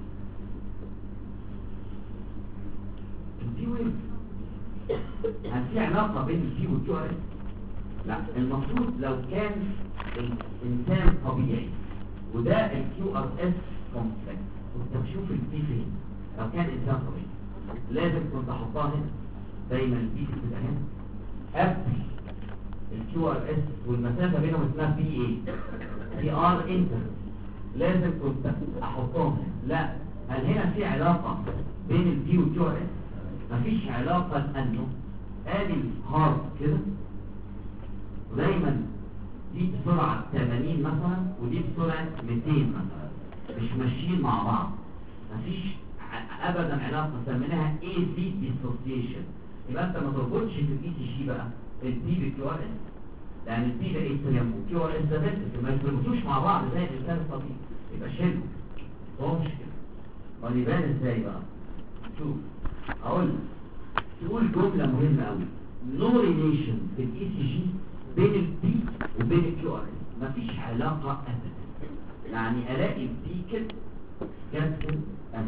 هل في علاقه بين البي والكيو ار اس؟ لا، المفروض لو كان الانسان طبيعي وده الكيو ار اس كومبلكس كنت بشوف البي فين. لو كان انسان طبيعي لازم كنت احطها هنا، دايما البي تبقى هنا قبل الكيو ار اس، والمسافه بينهم اسمها بي ايه، بي ار انتر، لازم كنت احطهم هنا. لا، هل هنا في علاقه بين البي والكيو ار اس؟ مفيش علاقه، لانه ادي الهارت كده ودايما دي بسرعه 80 مثلا ودي بسرعه 200 مثلا، مش ماشيين مع بعض، مفيش ابدا علاقه، سميناها اي سي ديسوسيشن. يبقى انت ما تربطش في الاي سي جي بقى البي بالكيو ار اس، لان البي ده اتريم والكيو ار اس ده بنت، ما يتربطوش مع بعض زي الانسان الطبيعي، يبقى شيلهم هو مش كده. امال يبان ازاي بقى؟ شوف اقول لك، تقول جمله مهمه قوي، نو ريليشن في الاي سي جي بين البي وبين الكيو ار اس، مفيش علاقه ابدا. يعني الاقي البي كده جت انا،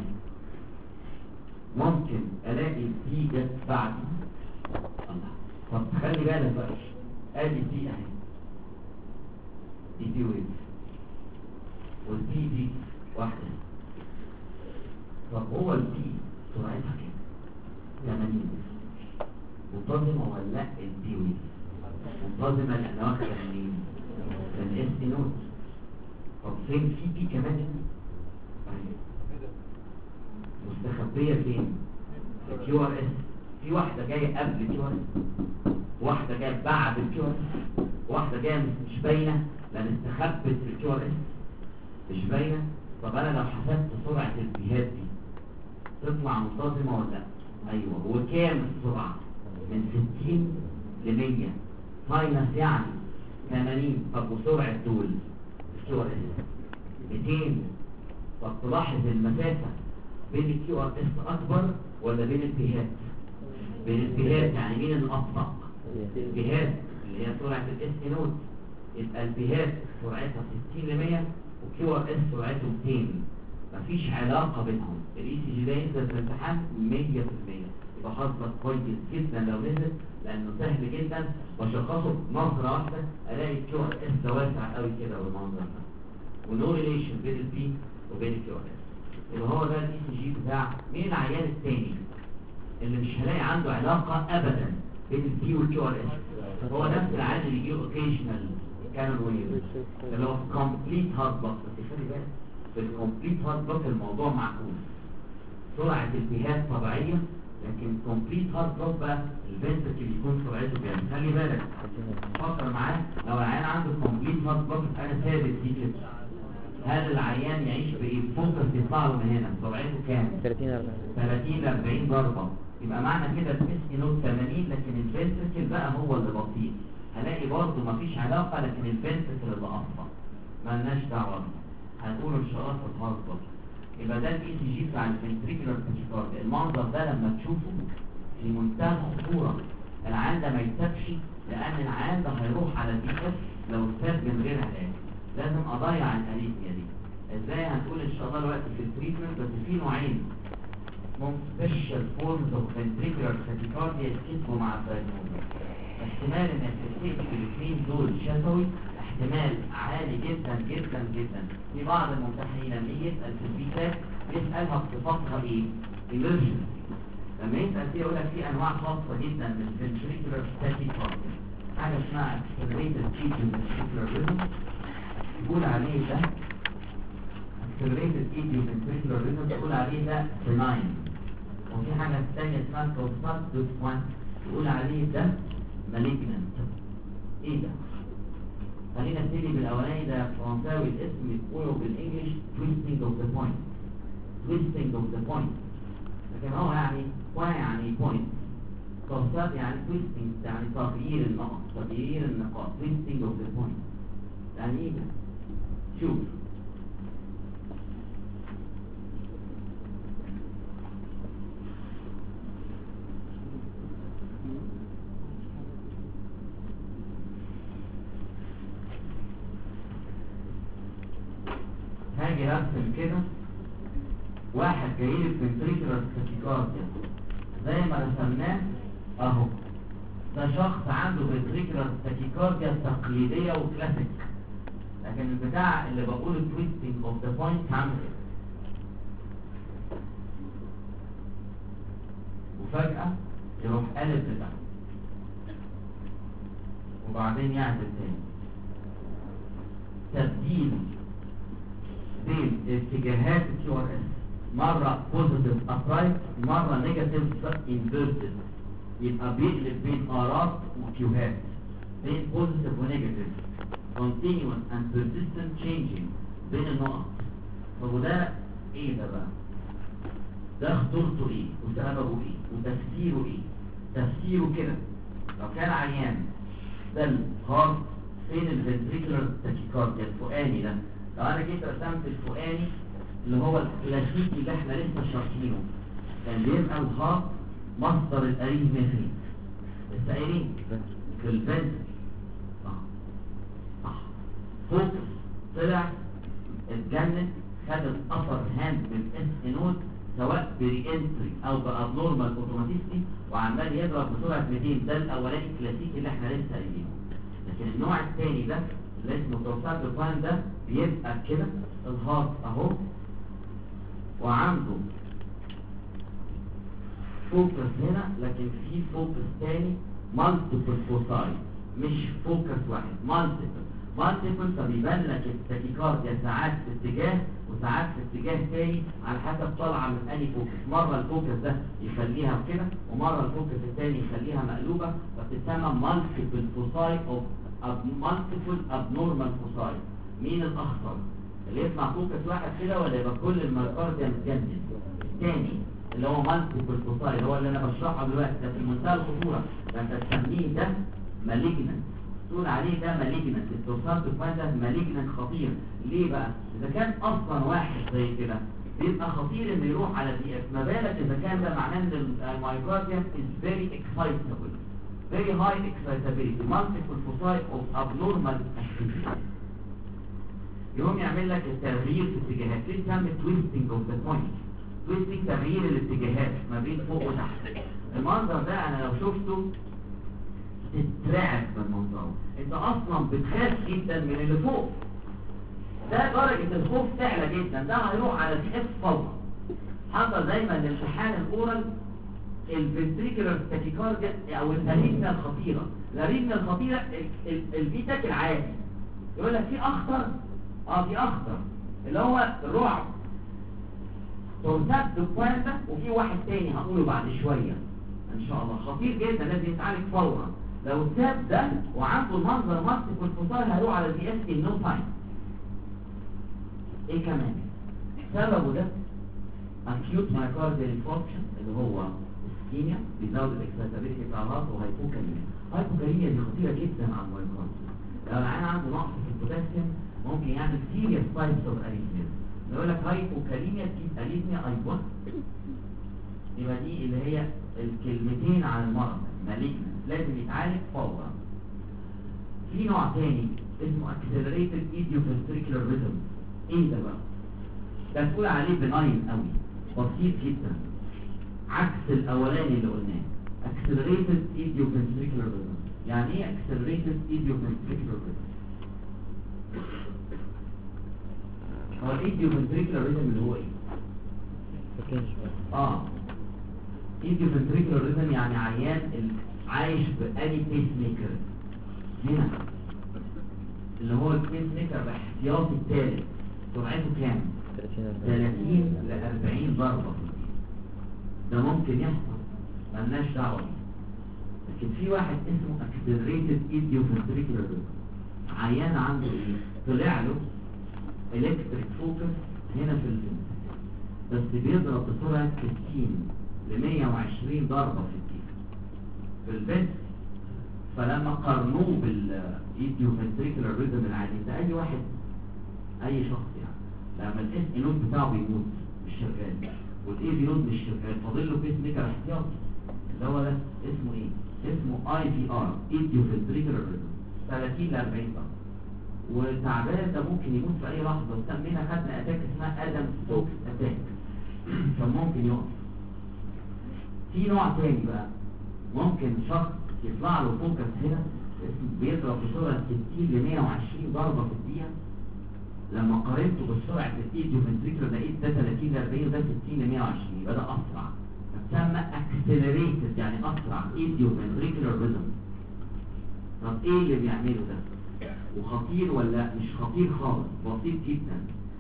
ممكن الاقي البي جت بعد الله. طب خلي بالك بقى، ادي البي اهي، دي بي ويف، والبي دي واحده. طب هو البي سرعتها كام؟ 80 منتظمه ولا لا؟ البي ويف منتظمه لان واخده منين؟ من اس نوت. طب فين في بي كمان هنا؟ مستخبيه فين؟ الكيو ار اس. في واحده جايه قبل الكيو ار اس، واحده جايه بعد الكيو ار اس، واحده جايه مش باينه لان استخبت في الكيو ار اس، مش باينه. طب انا لو حسبت سرعه البيهات دي تطلع منتظمه ولا لا؟ ايوه. وكام السرعه؟ من 60 ل 100 ماينس يعني 80. طب وسرعه دول الكيو ار اس 200. طب تلاحظ المسافه بين الكيو ار اس اكبر ولا بين البيهات؟ بين البيهات. يعني مين اللي ابطا؟ البيهات اللي هي سرعه الاس نوت. يبقى البيهات سرعتها 60 ل 100 وكيو ار اس سرعته 200. مفيش علاقه بينهم. الاي سي جي ده ينزل في الامتحان 100%. يبقى حظك كويس جدا لو نزل، لانه سهل جدا بشخصه نظره واحده الاقي الكيو ار اس ده واسع قوي كده بالمنظر ده، ونو ريليشن بين البي وبين الكيو ار اس. يبقى هو ده الاي سي جي بتاع مين؟ العيان الثاني اللي مش هلاقي عنده علاقه ابدا بين البي والكيو ار اس. هو نفس العيان اللي بيجيله اوكيشنال كانون ويف، اللي هو كومبليت هارت بلوك. بس خلي بالك في الكومبليت هارت بلوك الموضوع معقول، سرعه البيهات طبيعيه، لكن كومبليت هارت بلوك بقى الفنتركل يكون سرعته كام. خلي بالك فكر معاه، لو العيان عنده كومبليت هارت بلوك انا ثابت دي كده، هل العيان يعيش بايه؟ فوكس يطلع له من هنا سرعته كام؟ 30 ل 40 ضربه. يبقى معنى كده الاس نوت 80 لكن الفنتركل بقى هو اللي بطيء. هلاقي برضه مفيش علاقه، لكن الفنتركل اللي ابطا. مالناش دعوه، هنقول ان شاء الله في الهارت بلوك. يبقى ده الاي سي جي بتاع الفنتريكولار تاكيكارديا. المنظر ده لما تشوفه في منتهى الخطوره. العيان ده ما يتسابش، لان العيان ده هيروح على البي اف لو اتساب من غير علاج. لازم اضيع الاريثميا دي. ازاي؟ هنقول ان شاء الله دلوقتي في التريتمنت. بس في نوعين اسمهم سبيشال فورمز اوف فنتريكولار تاكيكارديا يتكتبوا مع الدايجنوز. احتمال انك تكتب الاثنين دول شفوي احتمال عالي جدا جدا جدا. في بعض الممتحنين لما يجي يسال في البيتات يسالها بصفتها ايه؟ ايمرجنسي. لما يسال فيها يقول لك في انواع خاصه جدا من الفنتريكولار تاكيكارديا، حاجه اسمها اكسلريتد تشينج فنتريكولار ريزم يقول عليه ده اكسلريتد ventricular rhythm يقول عليه ده benign. وفي حاجه ثانيه اسمها consumptive one يقول عليه ده malignant. ايه ده؟ خلينا نبتدي بالاولاني ده فرنساوي الاسم يقولوا بالانجلش twisting of the point. twisting of the point لكن هو يعني بوينت. توسط يعني تويستنج، يعني تغيير النقاط تويستنج اوف ذا بوينت. يعني ايه ده؟ شوف هاجي ارسم كده واحد جايلي بفنتريكولار تاكيكارديا زي ما رسمناه اهو. ده شخص عنده فنتريكولار تاكيكارديا تقليديه وكلاسيك، لكن البتاع اللي بقوله تويستنج اوف ذا بوينت عامل كده، وفجاه يروح قالب لده وبعدين يعدل تاني. تبديل بين اتجاهات الكيو ار اس، مره بوزيتيف ابرايت مره نيجاتيف انفيرتد، يبقى بيقلب بين ارات وكيوهات، بين بوزيتيف ونيجاتيف continuous and persistent changing بين النقط. طب وده ايه ده بقى؟ ده خطورته ايه وسببه ايه وتفسيره ايه؟ تفسيره كده لو كان عيان ده الهارت فين الفنتريكولار تاكيكارديا الفوقاني ده، لو انا جيت رسمت الفوقاني اللي هو الكلاسيكي اللي احنا لسه شارحينه، كان بيبقى الهارت مصدر الاريثميا فين؟ لسه قايلين في الفنتريكل. صح فوكس طلع اتجنن، خد الاثر هاند من اس نود سواء بري انتري او بابنورمال اوتوماتيكلي وعمال يضرب بسرعه 200. ده الاولاني الكلاسيكي اللي احنا لسه قايلينه. لكن النوع الثاني ده اللي اسمه توسط البوينت ده بيبقى كده الهارت اهو وعنده فوكس هنا، لكن في فوكس تاني مالتيبل فوساي، مش فوكس واحد، مالتيبل فبيبان لك التاكيكارديا ساعات في اتجاه وساعات في اتجاه تاني على حسب طالعه من انهي فوكس. مره الفوكس ده يخليها كده ومره الفوكس الثاني يخليها مقلوبه، فبتسمى مالتيبل فوساي او مالتيبل ابنورمال فوساي. مين الاخطر؟ اللي يسمع فوكس واحد كده ولا يبقى كل المايوكارديا متجنن؟ الثاني اللي هو مالتيبل فوساي اللي هو اللي انا بشرحه دلوقتي، ده في منتهى الخطوره. ده انت تسميه ده مالجننت، تقول عليه ده مالجننت. التوسط البوينت ده مالجننت خطير. ليه بقى؟ اذا كان اصلا واحد زي كده بيبقى خطير انه يروح على دي اف، ما بالك اذا كان ده معناه ان المايوكارديوم is very excitable very high excitability multiple foci of abnormal activity. يقوم يعمل لك التغيير في اتجاهات، ليه تسمى twisting of the point؟ twisting تغيير الاتجاهات ما بين فوق وتحت. المنظر ده انا لو شفته تترعب من منظره. انت اصلا بتخاف جدا من اللي فوق ده، درجة الخوف تعلى جدا. ده هيروح على دي اف فوق. حصل دايما الامتحان الاورال الفنتريكولار تاكيكارديا او الاريثميا الخطيرة. الاريثميا الخطيرة البيتاك العادي يقول لك في اخطر، في اخطر اللي هو الرعب توسط البوينت ده، وفي واحد تاني هقوله بعد شوية ان شاء الله خطير جدا لازم يتعالج فورا. لو ساب ده وعنده المنظر مالتيبل فوساي هيروح على دي اس ان نو تايم. ايه كمان سببه ده؟ acute myocardial infarction اللي هو اسكيميا بيزود الاكسيتابيلتي بتاع الهارت، وهايبوكاليميا. هايبوكاليميا دي خطيره جدا على المايوكارديوم. لو العيان عنده نقص في البوتاسيوم ممكن يعمل سيريس تايبس اوف اريثميا. يقول لك هايبوكاليميا تجيب اريثميا ايضا. يبقى دي اللي هي الكلمتين عن المرض مالجنت لازم يتعالج فورا. في نوع تاني اسمه accelerated idioventricular rhythm. ايه ده بقى؟ ده تقول عليه بناين قوي بسيط جدا عكس الاولاني اللي قلناه accelerated idioventricular rhythm. يعني ايه accelerated idioventricular rhythm؟ هو idioventricular rhythm اللي هو ايه؟ idioventricular rhythm يعني عيان عايش بأني بيس ميكر هنا اللي هو البيس ميكر باحتياطي الثالث سرعته كام؟ 30 ل 40 ضربة. ده ممكن يحصل ملناش دعوة. لكن في واحد اسمه accelerated idioventricular rhythm. عيان عنده ايه؟ طلع له electric focus هنا في الفنتريكل بس بيضرب بسرعة 60 ل 120 ضربة في الدقيقة في البنت. فلما قارنوه بالايديوفنتريكولار ريزم العادي ده، اي واحد اي شخص يعني لما الاس اي نود بتاعه بيموت مش شغال والاي في نود مش شغال، فاضل له بيس ميكر احتياطي اللي هو ده اسمه ايه؟ اسمه اي في ار، ايديوفنتريكولار ريزم، 30 ل 40 ضربة. والتعبان ده ممكن يموت في اي لحظه، وسمينا خدنا اتاك اسمها ادم ستوكس اتاك كان ممكن يقف. في نوع تاني بقى ممكن شخص يطلع له فوكس هنا بيضرب بسرعه 60 ل 120 ضربه في الدقيقه. لما قارنته بسرعه الايديوفنتريكولار لقيت ده 30 ل 40 وده 60 ل 120، يبقى ده اسرع، فتسمى اكسلريتد يعني اسرع ايديوفنتريكولار ريزم. طب ايه اللي بيعمله ده؟ وخطير ولا مش خطير خالص؟ بسيط جدا.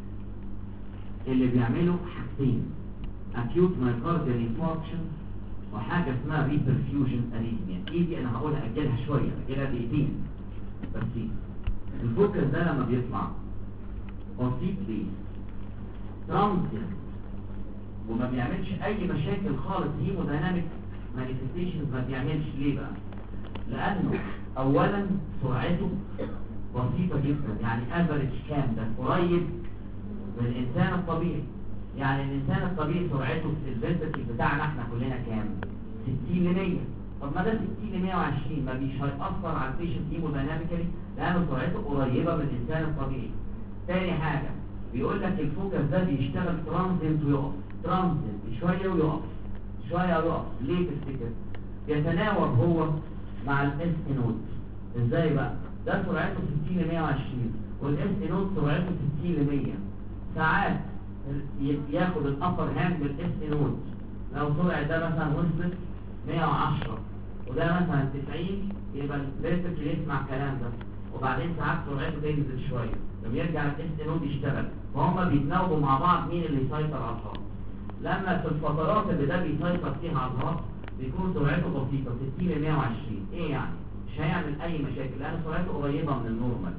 اللي بيعمله حاجتين: acute myocardial infarction وحاجة اسمها reperfusion arrhythmia. ايه دي؟ انا هقولها اجلها شوية، اجلها دقيقتين بس. الفوكس ده لما بيطلع بسيط ليه؟ ترانزيانت وما بيعملش اي مشاكل خالص، هيمودايناميك مانيفستيشنز ما بيعملش. ليه بقى؟ لانه اولا سرعته بسيطة جدا، يعني افريج كام ده؟ قريب من الانسان الطبيعي. يعني الانسان الطبيعي سرعته في الفيرتيكال بتاعنا احنا كلنا كام؟ 60 ل 100. طب ما ده 60 ل 120 ما بيش هيأثر على البيشنت هيمودايناميكالي لانه سرعته قريبة من الانسان الطبيعي. تاني حاجة بيقول لك الفوكس ده بيشتغل ترانزينت ويقف، ترانزينت شوية ويقف، شوية ويقف. ليه تفتكر؟ يتناوب هو مع الاس نود. ازاي بقى؟ ده سرعته 60 ل 120 والاس نود سرعته 60 ل 100. ساعات ياخد الابر هاند بالاس نود، لو سرعه ده مثلا وصلت 110 وده مثلا 90 يبقى الفيرتيكال يسمع الكلام ده، وبعدين ساعات سرعته تنزل شويه لما يرجع الاس نود يشتغل. فهم بيتناوبوا مع بعض مين اللي يسيطر على الخط. لما في الفترات اللي ده بيسيطر فيها على الخط بيكون سرعته بسيطه 60 ل 120. ايه يعني؟ مش هيعمل اي مشاكل لان سرعته قريبه من النورمال.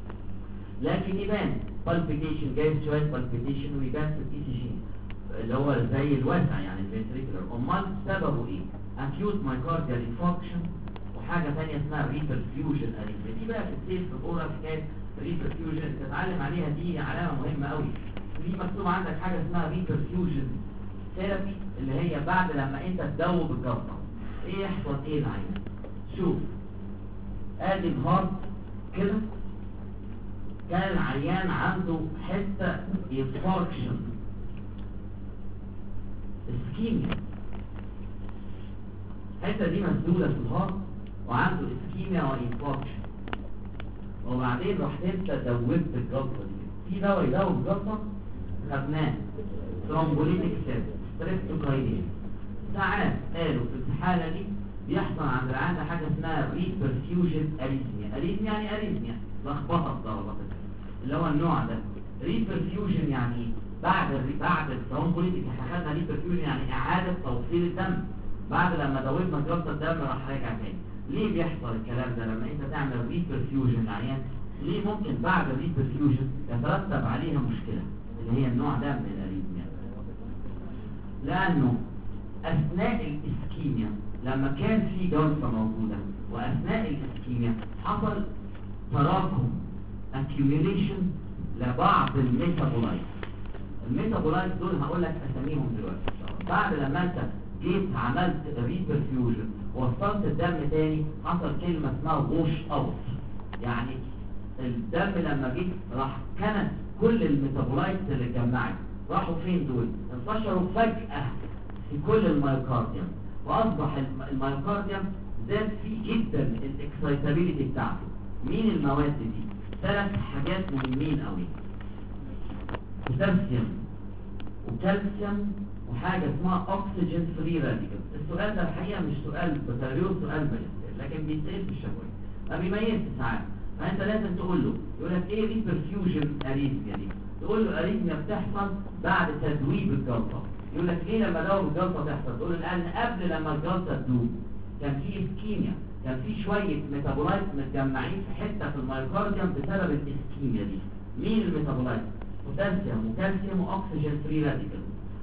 لكن يبان بالبيتيشن، جايز شويه بالبيتيشن ويبان في الاي سي جي اللي هو زي الواسع يعني الفنتريكولار. امال سببه ايه؟ اكيوت مايكارديال انفاركشن وحاجه ثانيه اسمها ريبرفيوجن اريثميا. دي بقى في السيف في الاورال حكايه ريبرفيوجن تتعلم عليها، دي علامه مهمه قوي. في مكتوب عندك حاجه اسمها ريبرفيوجن ثيرابي اللي هي بعد لما انت تدوب الجلطه ايه يحصل ايه العين. شوف ادي الهارت كده، كان العيان عنده حته انفاركشن اسكيميا، الحته دي مسدوده في الهارت وعنده اسكيميا وانفاركشن، وبعدين رحت انت دوبت الجلطه دي. في دواء يدوب الجلطه خدناه ثرومبوليتيك ستريبتوكاينين. ساعات قالوا في الحاله دي بيحصل عند العيان حاجه اسمها ريبرفيوجن اريثميا. اريثميا يعني اريثميا لخبطه ضربات اللي هو النوع ده. ريبرفيوجن يعني بعد الثرومبوليتيك احنا خدنا ريبرفيوجن يعني اعاده توصيل الدم بعد لما دوبنا جلطه الدم راح راجع تاني. ليه بيحصل الكلام ده لما انت تعمل ريبرفيوجن للعيان؟ ليه ممكن بعد الريبرفيوجن يترتب عليها مشكله اللي هي النوع ده من الاريثميا؟ لانه اثناء الاسكيميا لما كان في جلطه موجوده واثناء الاسكيميا حصل تراكم accumulation لبعض الميتابولايت. الميتابولايت دول هقول لك اساميهم دلوقتي. بعد لما انت جيت عملت ريبرفيوجن وصلت الدم تاني حصل كلمه اسمها ووش اوت، يعني الدم لما جه راح كانت كل الميتابولايت اللي اتجمعت راحوا فين دول؟ انتشروا فجأة في كل المايوكارديوم، واصبح المايوكارديوم زاد فيه جدا الاكسايتابيليتي بتاعته. مين المواد دي؟ 3 حاجات مهمين قوي: بوتاسيوم وكالسيوم وحاجه اسمها اوكسجين فري راديكال. السؤال ده الحقيقه مش سؤال بكالوريوس، سؤال ماجستير، لكن بيتسال في الشفوي ما بيميزش ساعات. فانت لازم تقول له، يقول لك ايه ريبرفيوجن اريثميا دي؟ تقول له اريثميا بتحصل بعد تدويب الجلطه. يقول لك ليه لما دوب الجلطه تحصل؟ تقول له لان قبل لما الجلطه تدوب كان في اسكيميا، كان في شويه ميتابولايت متجمعين في حته في المايوكارديوم بسبب الاسكيميا دي. مين الميتابولايت؟ بوتاسيوم وكالسيوم واكسجين فري راديكال.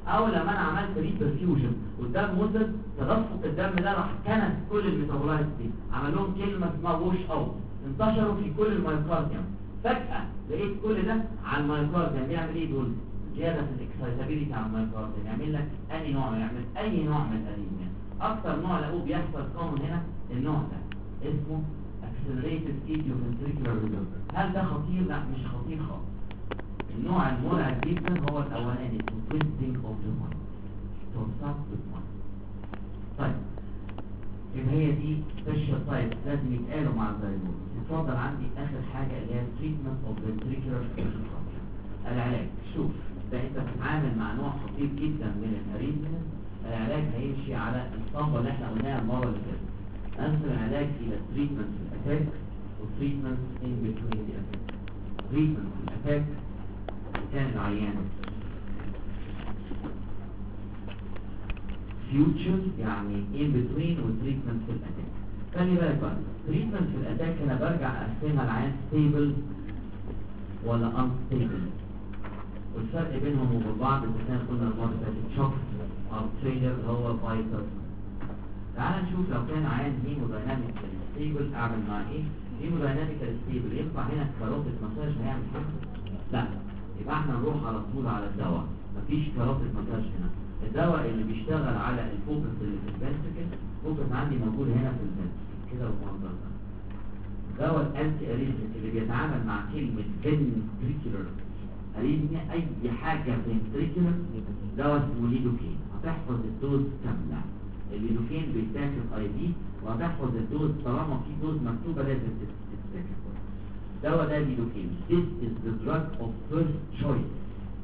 او لما انا عملت ريبرفيوجن والدم وصل، تدفق الدم ده راح كنس كل الميتابولايتس دي، عمل لهم كلمه اسمها ووش اوت، انتشروا في كل المايوكارديوم. فجاه لقيت كل ده على المايوكارديوم. بيعمل ايه دول؟ زياده في الاكسايتابيليتي على المايوكارديوم، يعمل لك اي نوع، يعمل اي نوع من الاريثميا. اكتر نوع لقوه بيحصل كومن هنا النوع ده اسمه accelerated atrioventricular rhythm. هل ده خطير؟ لا مش خطير خالص. النوع المرعب جدا هو الاولاني اسمه twisting of the mind، توسط الmind. طيب يبقى هي دي special types لازم يتقالوا مع الدايجنوز. اتفضل عندي اخر حاجه اللي هي treatment of ventricular tachycardia. العلاج، شوف ده انت بتتعامل مع نوع خطير جدا من الاريثميا، العلاج هيمشي على الصنبه اللي احنا قلناها المره اللي فاتت. نقسم العلاج الى تريتمنت في الاتاك وتريتمنت ان بتوين ذا اتاك. تريتمنت في الاتاك كان العيان فيوتشر يعني ان بتوين، وتريتمنت في الاتاك. خلي بالك بقى تريتمنت في الاتاك انا برجع اقسمها العيان ستيبل ولا انستيبل، والفرق بينهم وبين بعض اذا كان قلنا المره اللي فاتت شوك او تريجر هو فايتر. تعال نشوف لو كان عيان هيمودايناميك ستيبل اعمل معاه ايه. هيمودايناميك ستيبل ينفع هنا كاروتيد مساج هيعمل حاجه؟ لا، يبقى احنا نروح على طول على الدواء. مفيش كاروتيد مساج هنا. الدواء اللي بيشتغل على الفوكس اللي في الفنتركل، الفوكس عندي موجود هنا في الفنتركل كده بالمنظر ده. الدواء الانتي اريثميك اللي بيتعامل مع كلمه فنتريكولار اريثميا، اي حاجه فنتريكولار، دواء اسمه ليدوكين. هتحفظ الدوز كامله. الليدوكين بيتاخد اي دي، وهتحفظ الدوز طالما في دوز مكتوبه لازم تتاخد. الدواء ده ليدوكين. This is the drug of first choice.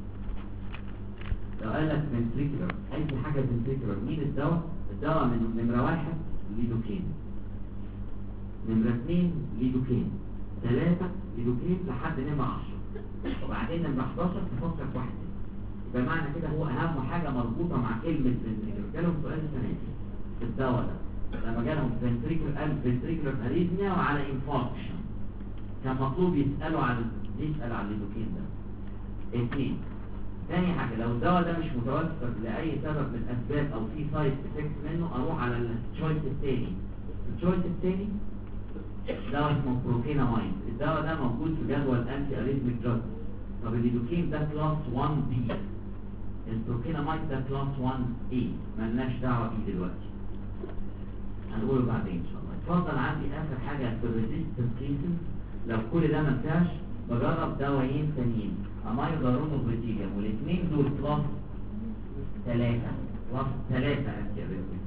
لو قال لك ventricular اي حاجه ventricular مين الدواء؟ الدواء من نمره 1 ليدوكين، نمره 2 ليدوكين، 3 ليدوكين لحد نمره 10، وبعدين نمره 11 تفكر في واحد. يبقى معنى كده هو اهم حاجه مربوطه مع كلمه ventricular. جالهم سؤال السنه دي في الدواء ده لما جالهم ventricular arrhythmia وعلى infarction، كان مطلوب يسالوا يسال على الليدوكين ده. 2 تاني حاجة لو الدواء ده مش متوفر لأي سبب من الأسباب أو في سايد افكت منه، أروح على التشويس التاني. التشويس التاني دواء اسمه بروكينامايد. الدواء ده موجود في جدول أنتي أريثميك دراج. طب الليدوكين ده كلاس 1B، البروكينامايد ده كلاس 1A، ملناش دعوة بيه دلوقتي، هنقوله بعدين إن شاء الله. اتفضل عندي آخر حاجة في الريزيستنس كيسز. لو كل ده منفعش بجرب دوايين تانيين، امايودارون وبريتيجيوم، والاثنين دول كلاس 3 انتي اريثميك.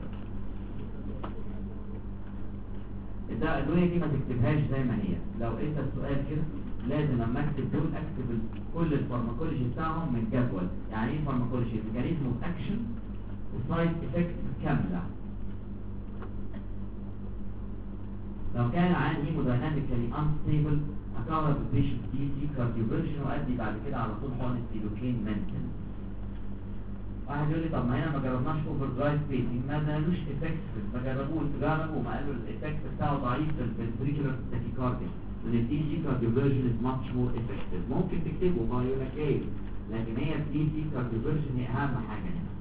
الادويه دي ما تكتبهاش زي ما هي. لو انت السؤال كده لازم لما اكتب دول اكتب كل الفارماكولوجي بتاعهم من جدول. يعني ايه فارماكولوجي؟ ميكانيزم اوف اكشن وسايد افكت كامله. لو كان عن هيمودايناميكالي انستيبل اكرر البيشنت دي سي كارديوفيرجن، وادي بعد كده على طول حقن ليدوكين مينتنس. واحد يقول لي طب ما هنا ما جربناش اوفر درايف بيتنج، ما لهوش افكت، ما جربوه ما قالوا الايفكت بتاعه ضعيف في الفنتريكولار تاكيكارديا، من الدي سي كارديوفيرجن از ماتش مور افكتيف. ممكن تكتبه ما يقول لك ايه، لكن هي الدي سي كارديوفيرجن هي اهم حاجه هنا.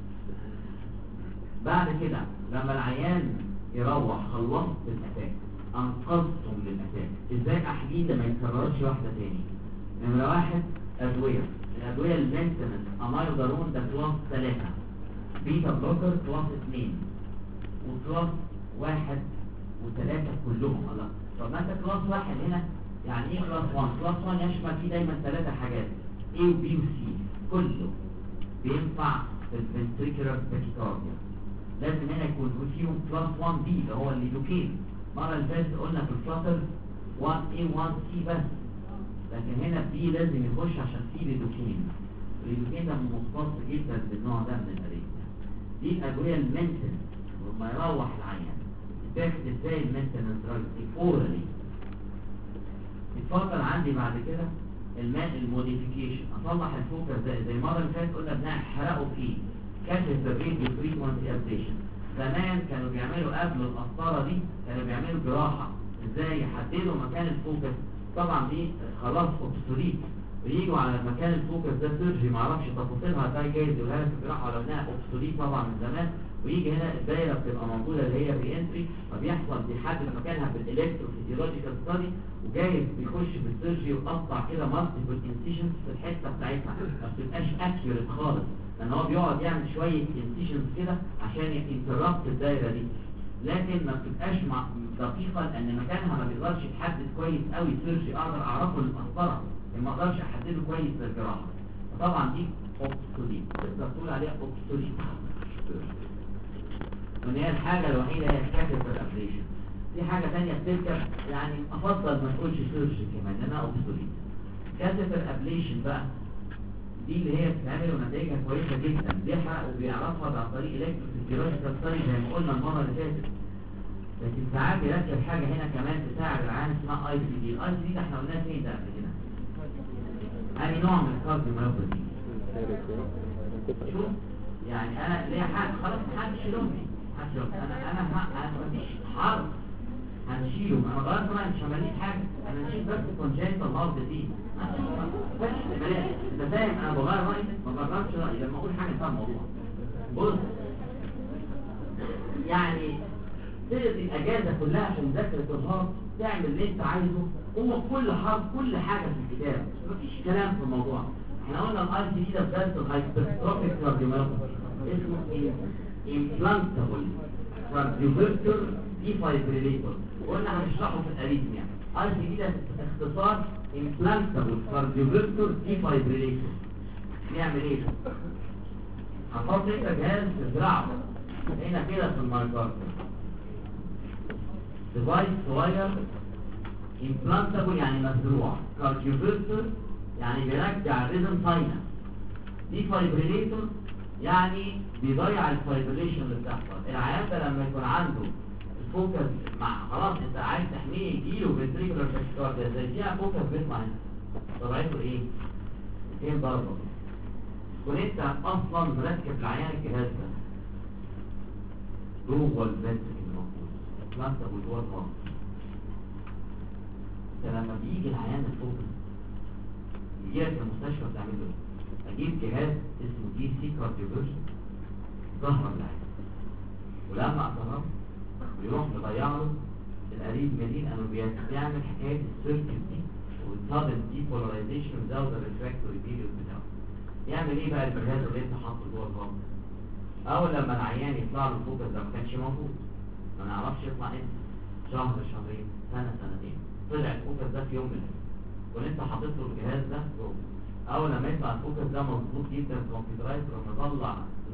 بعد كده لما العيان يروح خلصت الاتاك، انقذتم للاتاك، ازاي احميه لما يتكررش واحده تاني؟ نمره 1 ادويه. الادويه المينتنس امايودارون ده كلاس 3، بيتا بلوكر كلاس 2، وكلاس 1 و3 كلهم. الله، طب ما انت كلاس 1 هنا يعني ايه كلاس 1؟ كلاس 1 يشمل فيه دايما 3 حاجات A و B و C، كله بينفع في الفنتريكولار تاكيكارديا. لازم هنا يكون فيهم كلاس 1B اللي هو الليدوكين. المره اللي فاتت قلنا في الفلاتر 1A 1C بس، لكن هنا B لازم يخش عشان فيه ليدوكين. الليدوكين ده مختص جدا بالنوع ده من الاريثميا. دي الادويه المينتنس. ولما يروح العيان تاخد ازاي المينتنس دراج؟ اورالي. اتفضل عندي بعد كده الموديفيكيشن، اصلح الفوكس زي المره اللي فاتت قلنا بنحرقه فيه كاشف الراديو فريكوانسي ابديشن. زمان كانوا بيعملوا قبل القسطره دي كانوا بيعملوا جراحه ازاي يحددوا مكان الفوكس. طبعا دي خلاص اوبسوليت، وييجوا على مكان الفوكس ده سيرجي معرفش تفاصيلها ازاي جايز يقولها لك في الجراحه ولا انها اوبسوليت طبعا من زمان، ويجي هنا الدايره بتبقى موجوده اللي هي الري انتري، فبيحصل بيحدد مكانها بالالكتروفيزيولوجيكال ستادي، وجايز بيخش في السيرجي ويقطع كده مالتيبل انسيشنز في الحته بتاعتها، ما بتبقاش اكيوريت خالص، لان هو بيقعد يعمل شويه انسيشنز كده عشان ينتربت الدايره دي، لكن ما بتبقاش دقيقه لان مكانها ما بيقدرش يتحدد كويس قوي سيرجي اقدر اعرفه المسطره، ما اقدرش احدده كويس للجراحه. طبعا دي اوبسوليت، تقدر تقول عليها اوبسوليت، وان هي الحاجه الوحيده هي الكاتيتر ابليشن. في حاجه ثانيه بتركب، يعني افضل ما تقولش سيرجي كمان لانها اوبسوليت. كاتيتر ابليشن بقى دي اللي هي بتتعمل ونتائجها كويسه جدا، بيحرق وبيعرفها عن طريق الكتروفيزيولوجيكال ستادي زي ما قلنا المره اللي فاتت. لكن ساعات بيركب حاجه هنا كمان تساعد العيان اسمها اي سي دي. الاي سي دي ده احنا قلناها فين ده قبل كده؟ أي نوع من الكارديوميوباثي؟ شوف يعني أنا ليه حد خلاص محدش يلومني، أنا مفيش حرب هنشيله، أنا غيرت رأيي مش همليك حاجة، أنا نشيل بس كونجنتال هارت ديزيز، مفيش احتمالات، أنت فاهم أنا بغير رأيي؟ ما بغيرش رأيي لما أقول حاجة فاهم الموضوع. بص يعني تقضي الأجازة كلها في مذاكرة الهارت، تعمل اللي أنت عايزه، هو كل حرف كل حاجة في الكتاب، مفيش كلام في الموضوع. احنا قلنا الاي سي دي ده بداية الهايبرتروفيك كارديوميوباثي، اسمه امبلانتابل كارديوفيرتور ديفايبريليتور، وقلنا هنشرحه في الاريثميا. اي سي دي ده اختصار امبلانتابل كارديوفيرتور ديفايبريليتور. نعمل ايه؟ هنحط انت جهاز في الدراع هنا كده في المايكارد، ديفايس صغير implantable يعني مزروع، كارديوفيرتور يعني بيرجع الريزم ساينس، ديفايبريليتور يعني بيضيع الفايبريليشن اللي بتحصل. العيان ده لما يكون عنده الفوكس مع خلاص انت عايز تحميه يجيله فنتريكولار تاكيكارديا زي فيها فوكس بيطلع هنا، طبيعته ايه؟ ايه ضربه؟ وانت اصلا مركب العيان الجهاز ده جوه الفنتريكل الموجود implantable جوه الهارت. لما بيجي العيان الفوكس يجي لك المستشفى بتعمل له ايه؟ اجيب جهاز اسمه دي سي كارديوفيرجن ظهر العيان، ولما اقرب ويروح مضيع له القريب مدين انه بيعمل حكايه السيركت دي والسادن دي بولاريزيشن وزود الريفراكتوري بيريود بتاعه. يعمل ايه بقى الجهاز اللي انت حاطه جوه الهارت؟ اول لما العيان يطلع له الفوكس ده ما كانش موجود، ما نعرفش يطلع امتى، شهر شهرين سنه سنتين، طلع الفوكس ده في يوم من الايام وانت حاطط له الجهاز ده جوه. اول لما يطلع الفوكس ده مظبوط جدا كمبيوترايز ومطلع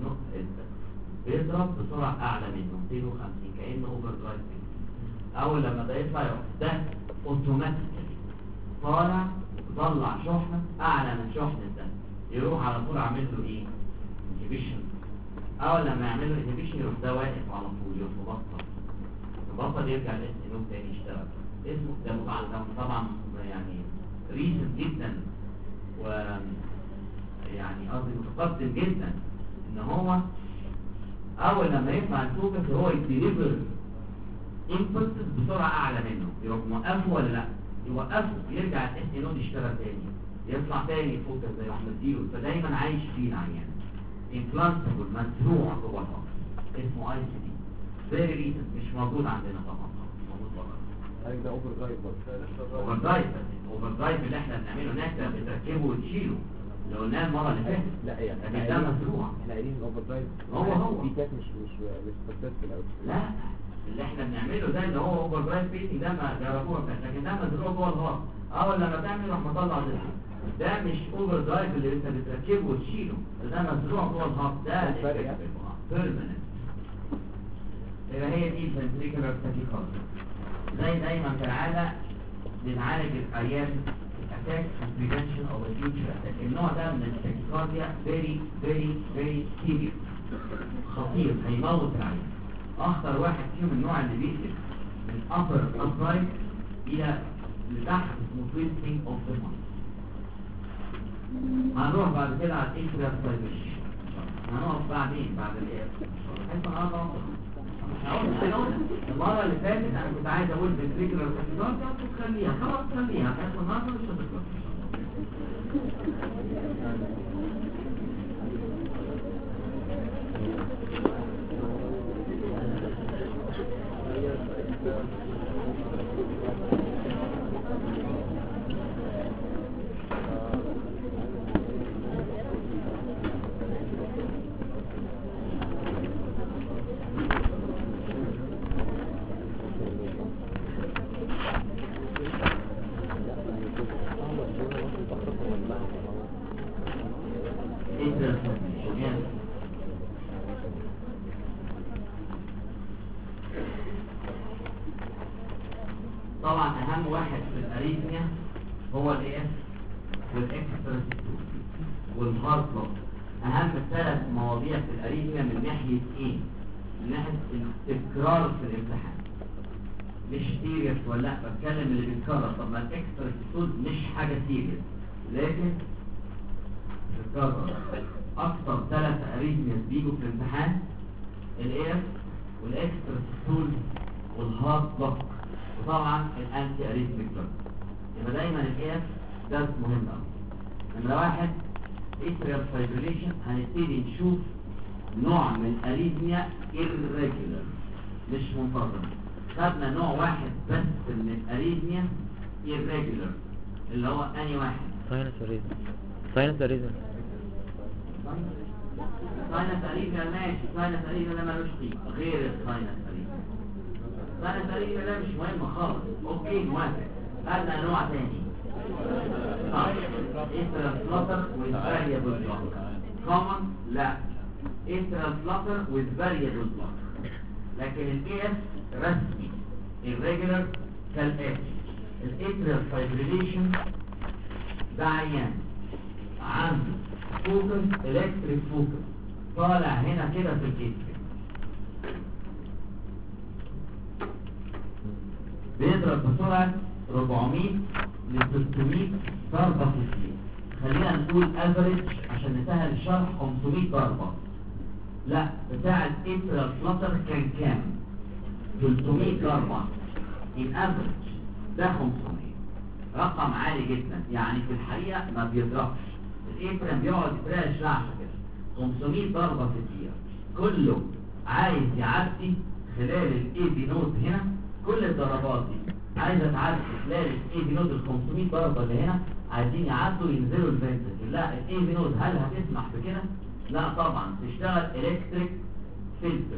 بيضرب بسرعه اعلى منه 250 كانه اوفر درايف. اول لما ده يطلع يروح ده اوتوماتيكلي طالع طلع شحنه اعلى من شحنه ده، يروح على طول عامل له ايه؟ انهبيشن. اول لما يعمل له انهبيشن يروح ده واقف على طول، يروح مبطل يرجع الاس ان تاني يشتغل. اسمه ده طبعا يعني ريسنت جدا و يعني قصدي متقدم جدا ان هو اول لما يطلع الفوكس هو يديليفر امبلسز بسرعه اعلى منه، يروح موقفه ولا لا؟ يوقفه يرجع الاس ان يشتغل تاني، يطلع تاني الفوكس زي ما احنا بنديله، فدايما عايش فيه العيان. امبلانتابل مزروع جوه الهارت اسمه اي سي دي، فيري ريسنت مش موجود عندنا طبعا، موجود بره.
ده اوفر درايف برضه.
اوفر درايف، اوفر درايف اللي احنا بنعمله هناك ده بتركبه وتشيله اللي قلناه المره اللي فاتت.
لا يعني
لكن ده مزروع.
احنا قايلين الاوفر درايف
هو
دي كانت مش سكسسفل قوي.
لا اللي احنا بنعمله ده اللي هو اوفر درايف بيتنج ده ما جربوه، لكن ده مزروع جوه الهارت. اول لما تعمل راح مطلع ده مش اوفر درايف اللي انت بتركبه وتشيله، ده مزروع جوه الهارت، ده بيرمننت. يبقى هي دي الفنتريكولار تاكيكارديا. زي دايما كالعاده بنعالج العيان اتاك بريفنشن او فيوتشر اتاك. النوع ده من التاكيكارديا فيري فيري فيري سيريس، خطير، هيموت العيان. اخطر واحد فيهم النوع اللي بيقلب من upper upright الى لتحت اسمه twisting of the mind. هنروح بعد كده على الانترا فايبريشن، هنقف بعدين بعد الايه المره اللي فاتت انا كنت عايز اقول فنتريكولار تاكيكارديا وتخليها خلاص، خليها هتاخد النهارده مش هتخلص. طبعا اهم واحد في الاريثميا هو الاس والاكستراسيتول والهارت بلوك. اهم 3 مواضيع في الاريثميا من ناحيه ايه؟ من ناحيه التكرار في الامتحان، مش سيريس ولا لا، بتكلم اللي بيتكرر. طب ما الاكستراسيتول مش حاجه سيريس، لكن بتتكرر. اكتر 3 اريثميا بيجوا في الامتحان الاس والاكستراسيتول والهارت بلوك، وطبعا الانتي اريثميك دراج. يبقى دايما الاف ده مهم قوي. نمرة 1 اتريال فايبريليشن. هنبتدي نشوف نوع من الاريثميا irregular مش منتظم. خدنا نوع واحد بس من الاريثميا irregular اللي هو انهي واحد؟
ساينس اريزم. ساينس اريزم.
ساينس اريثميا ماشي، ساينس اريثميا ده ملوش قيمة غير الساينس اريثميا. ساينس اريثميا ده مش مهم خالص. اوكي موافق. خدنا نوع تاني اتريال فلاتر with variable block. common لا، اتريال فلاتر with variable block. لكن الاس رسمي irregular كالاتي. الاتريال فايبريليشن ده عيان عنده فوكس الكتريك فوكس طالع هنا كده في الاتريال، بيضرب بسرعة 400 ل 600 ضربة في الدقيقة. خلينا نقول افريج عشان نسهل الشرح 500 ضربة. لا، بتاع الاتريال فلاتر كان كام؟ 300 ضربة. ان افريج ده 500، رقم عالي جدا. يعني في الحقيقة ما بيضربش، الاتريال بيقعد يترعش رعشة كده. 500 ضربة في الدقيقة، كله عايز يعدي خلال الاي بي نود هنا. كل الضربات دي عايزه تعدي خلال الاي بي نود. ال 500 ضربه اللي هنا عايزين يعدوا ينزلوا الفنتركل. لا، الاي بي نود هل هتسمح بكده؟ لا طبعا. تشتغل الكتريك فلتر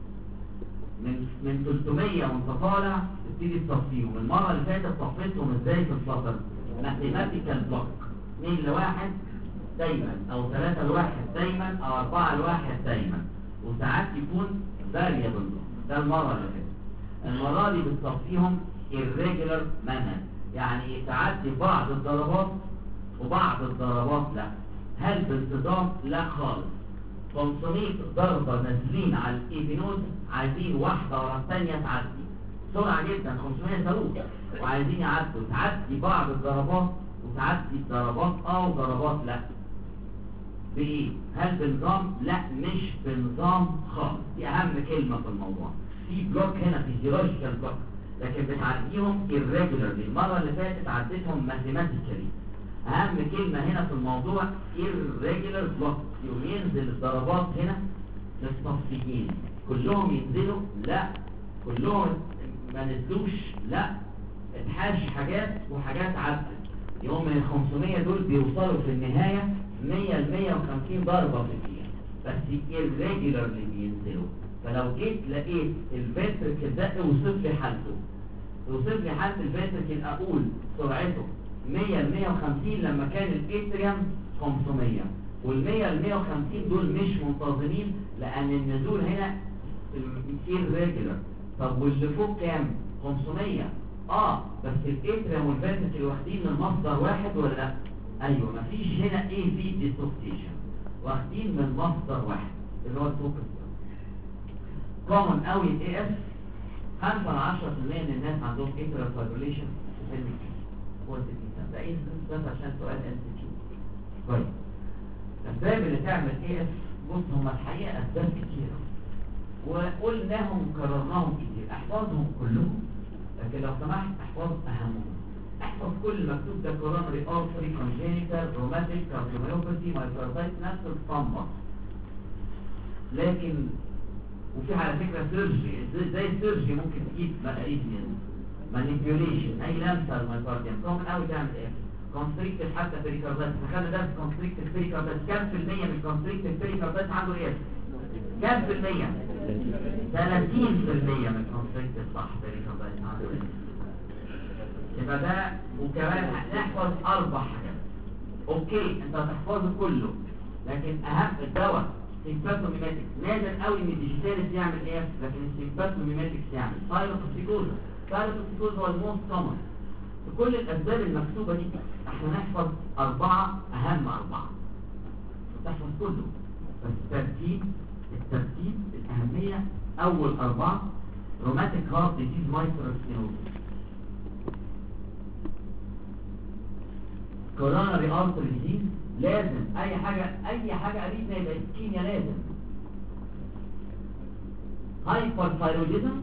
من 300 وانت طالع تبتدي تصفيهم. المره اللي فاتت صفيتهم ازاي في الفلتر؟ ماثيماتيكال بلوك 2 لواحد دايما، او 3 لواحد دايما، او 4 لواحد دايما، وساعات يكون فاريبل بلوك. ده المره اللي فاتت. المرة دي بتصفيهم irregular manner، يعني تعدي بعض الضربات وبعض الضربات لا. هل بانتظام؟ لا خالص. 500 ضربة نازلين على الايبينود، عايزين واحدة ورا الثانية تعدي بسرعة جدا. 500 صاروخ وعايزين يعدوا. تعدي بعض الضربات وتعدي الضربات وضربات لا. بايه؟ هل بنظام؟ لا مش بنظام خالص. دي اهم كلمة في الموضوع. في بلوك هنا فيزيولوجيكال بلوك، لكن بتعديهم irregularly. المرة اللي فاتت عديتهم mathematically. اهم كلمة هنا في الموضوع irregular block. يوم ينزل الضربات هنا للصفيين كلهم ينزلوا؟ لا. كلهم ما نزلوش؟ لا. اتحاش حاجات وحاجات عدت. يوم من ال 500 دول بيوصلوا في النهاية 100 ل 150 ضربة في الدقيقة، بس irregularly بينزلوا. فلو جيت لقيت الفنتركل ده اوصف لي حالته، اوصف لي حالة الفنتركل، اقول سرعته 100 ل 150 لما كان الاتريوم 500. وال 100 ل 150 دول مش منتظمين لان النزول هنا irregular. طب واللي فوق كام؟ 500. بس الاتريوم والفنتركل واخدين من مصدر واحد ولا لا؟ ايوه، مفيش هنا اي في ديسوسيشن، واخدين من مصدر واحد اللي هو الفوكس. كومن قوي الاي اف. 5 ل 10% من الناس عندهم اتريال فايبريليشن في هو ده انسنس بس عشان سؤال ام سي كيو. كويس. الاسباب اللي تعمل اي اف، بص هم الحقيقه اسباب كتيره وقلناهم وكررناهم كتير. احفظهم كلهم، لكن لو سمحت احفظ اهمهم. احفظ كل المكتوب ده: coronary artery congenital rheumatic cardiomyopathy myocarditis، نفس الصمة. لكن وفي على فكرة سيرجري زي السيرجري ممكن تجيب اريثميا مانيبيوليشن، اي لمسة المايكارديوم كومن قوي تعمل ايه؟ كونستريكتد حتى بيريكاردايتس. دخلنا درس كونستريكتد بيريكاردايتس، كام في المية من كونستريكتد بيريكاردايتس عنده ايه؟ كام في المية؟ 30% من كونستريكتد صح بيريكاردايتس عنده ايه؟ يبقى ده. وكمان هنحفظ 4 حاجات. اوكي انت هتحفظه كله، لكن اهم الدواء سيمباثوميماتيك. نادر قوي ان الديجيتاليس يعمل ايه، لكن السيمباثوميماتيك يعمل سايروتوكسيكوز. سايروتوكسيكوز هو الموست كومن في كل الاسباب المكتوبه دي. احنا نحفظ 4 اهم 4 تحفظ كله، بس الترتيب الاهميه. اول 4 روماتيك هارت ديزيز مايترال سكليروسيس، كوروناري ارتري ديزيز. لازم اي حاجه قريبنا يبقى اسكيميا لازم. هايبر ثايرويدزم،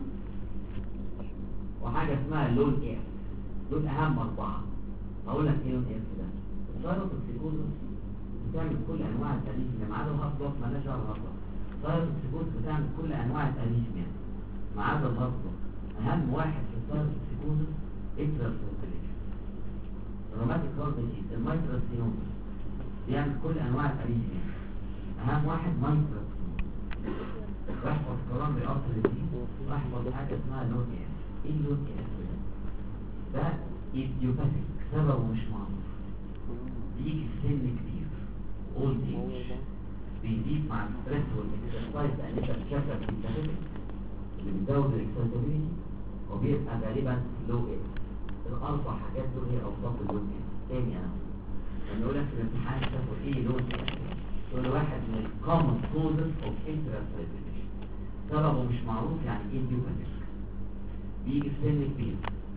وحاجه اسمها لون اف. دول اهم 4. اقول لك ايه لون اف ده؟ الثايروتوكسيكوز بتعمل كل انواع الاريثميا ما عدا الهارت بلوك، مالهاش دعوه بالهارت بلوك. الثايروتوكسيكوز بتعمل كل انواع الاريثميا ما عدا الهارت بلوك. اهم واحد في الثايروتوكسيكوز اترال فيبريليشن. الروماتيك هارت ديزيز، المايترال ستينوزس بيعمل كل انواع الاريثميا. اهم واحد مايترال ستينوزس. واحفظ كوروناري ارتري ديزيز، واحفظ حاجه اسمها لون اف. ايه اللون اف ده؟ ايديوباثيك، سببه مش معروف، بيجي في سن كبير، اولد ايج، بيزيد مع الستريس والاكسرسايز، لان انت بتشغل الانتاجيتك اللي بتزود الاكسرسايزابيلتي، وبيبقى غالبا لو اف. ال4 حاجات دول هي اوصاف اللون اف. تاني انا لما يقول لك في الامتحان تاخد ايه لون اف، تقول واحد من الكومن كوزز اوف انترال فايبريليشن، سببه مش معروف، يعني ايديوباثيك، بيجي في سن كبير،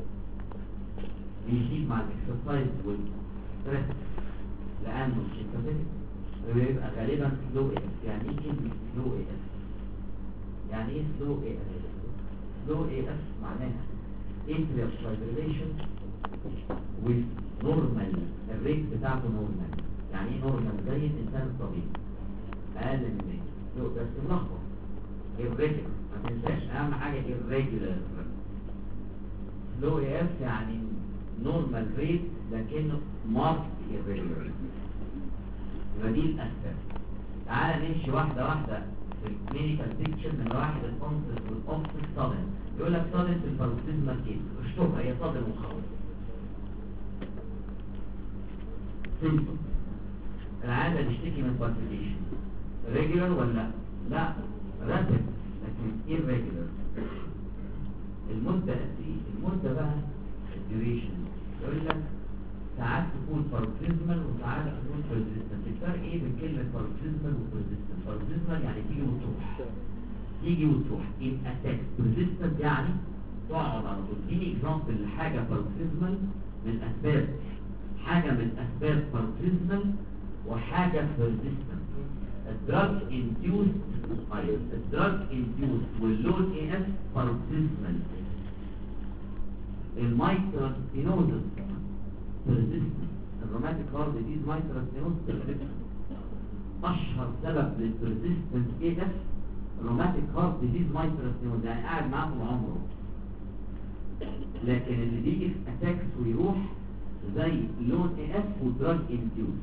بيزيد مع الاكسرسايز والستريس لانه سيمباثيك، ويبقى غالبا سلو اف. يعني ايه كلمه سلو اف؟ يعني ايه سلو اف؟ سلو اف معناها atrial fibrillation with normal، الريت بتاعته نورمال. يعني ايه نورمال؟ زي الانسان الطبيعي، اقل من 100. بس ملخبط irregular، ما تنساش اهم حاجه irregular. سلو اف يعني نورمال ريت لكنه مارك irregular. يبقى دي الاسباب. تعال نمشي واحده واحده في الكلينيكال بيكتشر. من واحد الانسس والاوبسس صادم. يقول لك صادم في الباروكسيزمال كيس، اشطبها هي صادم وخلاص. سيمبتوم العاده تشتكي من بالبيتيشن، ريجولار ولا لا؟ رابيد لكن irregular. المده قد ايه؟ المده بقى الديوريشن. يقول لك ساعات تكون باروكسيزمال وساعات تكون بيرزيستنت. الفرق ايه بين كلمه باروكسيزمال وبيرزيستنت؟ باروكسيزمال يعني تيجي وتروح ان اتاك. بيرزيستنت يعني تقعد على طول. اديني اكزامبل لحاجه باروكسيزمال من اسباب، حاجه من اسباب باروكسيزمال وحاجه بيرزيستنت. الدراج انديوست واللون اي اف باروكسيزمال. المايترال ستينوزس persistent. الروماتيك هارت ديزيز مايترال ستينوزس persistent. اشهر سبب للبرزيستنت ايه ده؟ روماتيك هارت ديزيز مايترال ستينوزس، يعني قاعد معاه طول عمره. لكن اللي بيجي في اتاكس ويروح زي لون اي اف ودراج انديوست.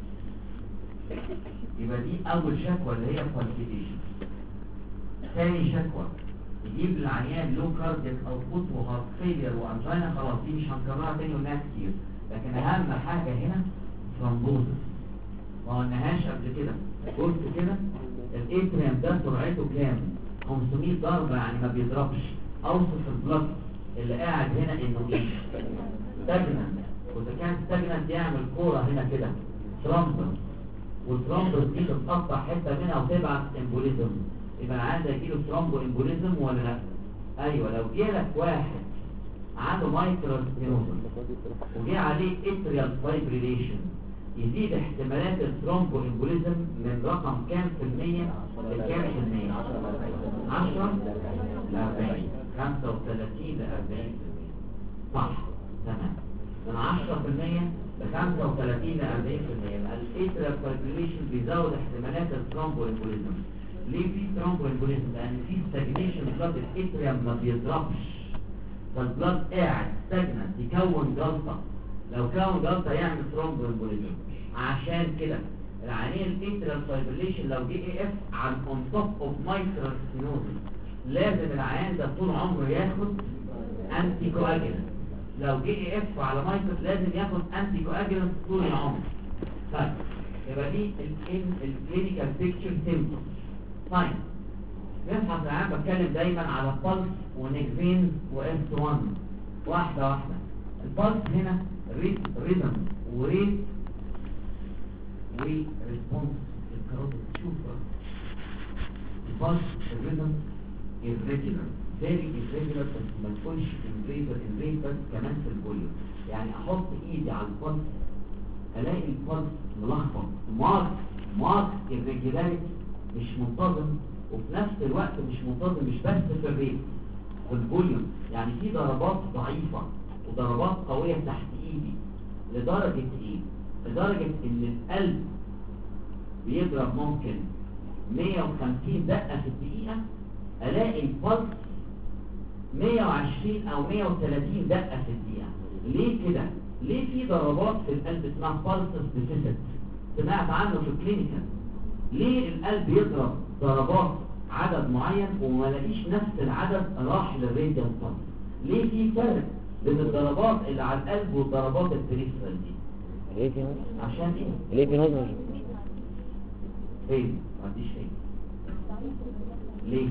يبقى دي اول شكوى اللي هي بالبيتيشن. ثاني شكوى يجيب العيان لو كاردياك اوتبوت وهارت فيلير وانجينا. خلاص دي مش هنكررها تاني وناس كتير. لكن اهم حاجه هنا ثرومبوزس. ما قلناهاش قبل كده، قلت كده الاتريم ده سرعته كام؟ 500 ضربه، يعني ما بيضربش. اوصف البلد اللي قاعد هنا انه ايه؟ ستاجنانت. واذا كان ستاجنانت يعمل كوره هنا كده ثرومبس، والثرومبس دي تتقطع حته منها وتبعت امبوليزم. يبقى انا عايز اجيله ثرومبو امبوليزم ولا لا؟ ايوه. لو جالك واحد عنده مايترال ستينوزس وجه عليه اتريال فايبريليشن، يزيد احتمالات الثرومبو امبوليزم من رقم كام في المية لكام في المية؟ 10 ل 40، 35 ل 40%. صح، تمام. من 10% ل 35 ل 40%. يبقى الاتريال فايبريليشن بيزود احتمالات الثرومبوامبوليزم. ليه في ثرومبوامبوليزم؟ لان في ستاجنيشن بلاد الاتريال ما بيضربش، فالبلاد قاعد ستاجننت يكون جلطه، لو كون جلطه يعمل ثرومبوامبوليزم. عشان كده العيانين الاتريال فايبريليشن لو جه اي اف عن اون توب اوف مايترال ستينوزس لازم العيان ده طول عمره ياخد انتي كواجولانت. لو جه اي اف على مايترال لازم ياخد انتي كواجولانت طول العمر. طيب يبقى دي الكلينيكال بيكتشر سيمبتوم. طيب نفحص العيان، بتكلم دايما على البلس ونيكفين واس 1 واحده واحده. البلس هنا ريزم وريت وريسبونس الكاروتيد. شوف البلس الريزم irregular very irregular، بس ما تكونش invasive بس كمان في الفوليوم. يعني احط ايدي على البلس الاقي البلس ملخبط، مارك irregularity، مش منتظم، وفي نفس الوقت مش منتظم مش بس في الريت، في الفوليوم. يعني في ضربات ضعيفة وضربات قوية تحت ايدي. لدرجة ايه؟ لدرجة ان القلب بيضرب ممكن 150 دقة في الدقيقة، الاقي البلس 120 او 130 دقة في الدقيقة. ليه كده؟ ليه في ضربات في القلب اسمها pulses deficit؟ سمعت عنه في الكلينيكال. ليه القلب يضرب ضربات عدد معين وما لاقيش نفس العدد راح للراديال بلس؟ ليه في فرق بين الضربات اللي على القلب والضربات البريفرال دي؟
ليه في نوز؟
عشان ايه؟
ليه في نوز؟
فين؟ ما عنديش فين. ليه؟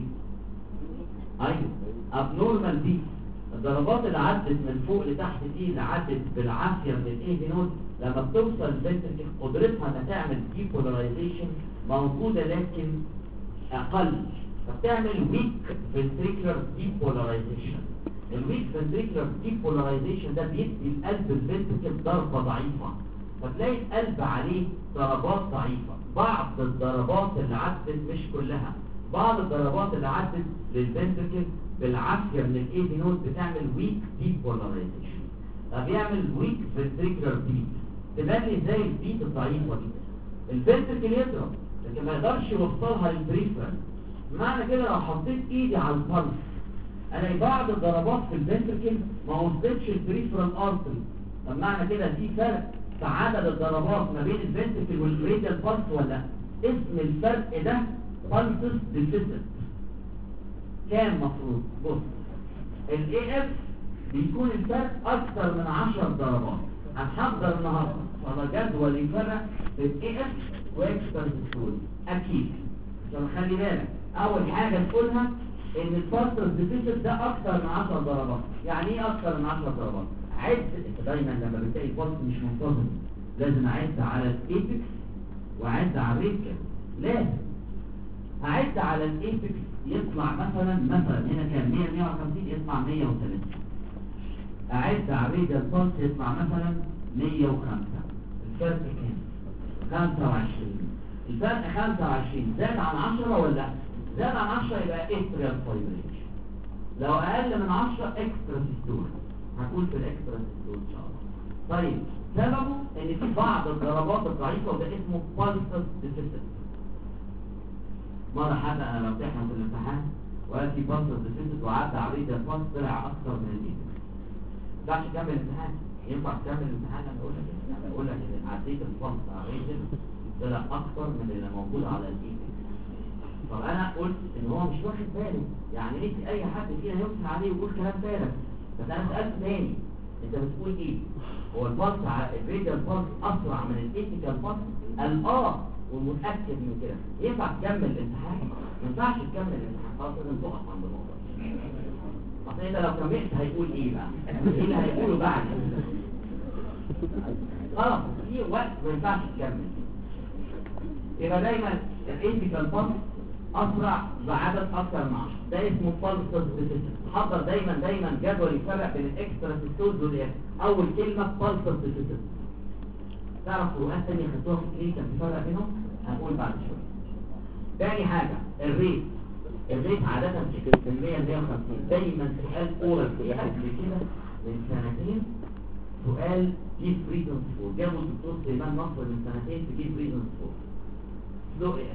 ايوه abnormal دي الضربات اللي عدت من فوق لتحت دي، اللي عدت بالعافيه من الايه نود، لما بتوصل الفنتركل قدرتها انها تعمل ديبولاريزيشن موجوده لكن اقل، فبتعمل ويك فنتريكولار ديبولاريزيشن. الويك فنتريكولار ديبولاريزيشن ده بيدي القلب الفنتركل ضربه ضعيفه، فتلاقي القلب عليه ضربات ضعيفه. بعض الضربات اللي عدت مش كلها، بعض الضربات اللي عدت للفنتركل بالعافيه من الاي نود بتعمل ويك ديبولاريزيشن، فبيعمل ويك فنتريكولار بيت. تبان لي ازاي البيت الضعيفه دي؟ الفنتركل يضرب لكن ما يقدرش يوصلها للبريفرال. معنى كده لو حطيت ايدي على البلس الاقي بعض الضربات في الفنتركل ما وصلتش البريفرال ارتري. طب معنى كده في فرق في عدد الضربات ما بين الفنتركل والراديال بلس ولا؟ اسم الفرق ده pulses deficit. كام مفروض؟ بص الاي اف بيكون الفرق اكثر من 10 ضربات. هنحضر النهارده على جدول يفرق بين اي اف واكسترا سيستول اكيد. عشان خلي بالك اول حاجه تقولها ان البلسز ديفيسيت ده اكثر من 10 ضربات. يعني ايه اكثر من 10 ضربات؟ عد. انت دايما لما بتلاقي البلس مش منتظم لازم اعد على الايبكس واعد على الريكل. لازم هعد على الايبكس يطلع مثلا هنا كان 150 يطلع 130. اعد على الراديال بلس يطلع مثلا 105. الفرق كام؟ 25. الفرق 25 زاد عن 10 ولا زاد عن 10 يبقى اتريال فايبريليشن. لو اقل من 10 اكسترا سيستول. هقول في الاكسترا سيستول ان شاء الله. طيب سببه ان في بعض الضربات الضعيفه وده اسمه pulses deficit. مرة حد انا بمتحن في الامتحان وقال في pulses deficit وعدى عليه البلس طلع اكثر من الايبكس. ما ينفعش تكمل الامتحان. ينفع تكمل الامتحان لما اقول لك انا بقول لك ان عديت البلس على الريتم طلع اكثر من اللي موجود على الايبكس. طب انا قلت ان هو مش واخد باله، يعني ليه اي حد فينا يمسح عليه ويقول كلام فارغ؟ بس انا سالت تاني انت بتقول ايه؟ هو البلس على الراديال بلس اسرع من الايبيكال بلس؟ قال ومتاكد من كده. ينفع تكمل الامتحان؟ ما ينفعش تكمل الامتحان، خلاص لازم تقف عند النقطه. اصل انت لو كملت هيقول ايه بقى؟ ايه اللي هيقوله بعد؟ خلاص في وقت ما ينفعش تكمل. يبقى دايما الايبيكال بلس اسرع بعدد اكتر من 10. ده اسمه pulses deficit. حضر دايما جدول يفرق بين الاكسترا سيستولز والاف. اول كلمه pulses deficit. تعرف فروقات ثانيه خدتوها في الكلينيكال تفرق بينهم؟ هنقول بعد شويه. تاني حاجه الريت عاده 60% 150. دايما سؤال اورال قبل كده من سنتين سؤال جيب ريزون فور، جابوا الدكتور سليمان نصر من سنتين في جيب ريزون فور. سلو اف،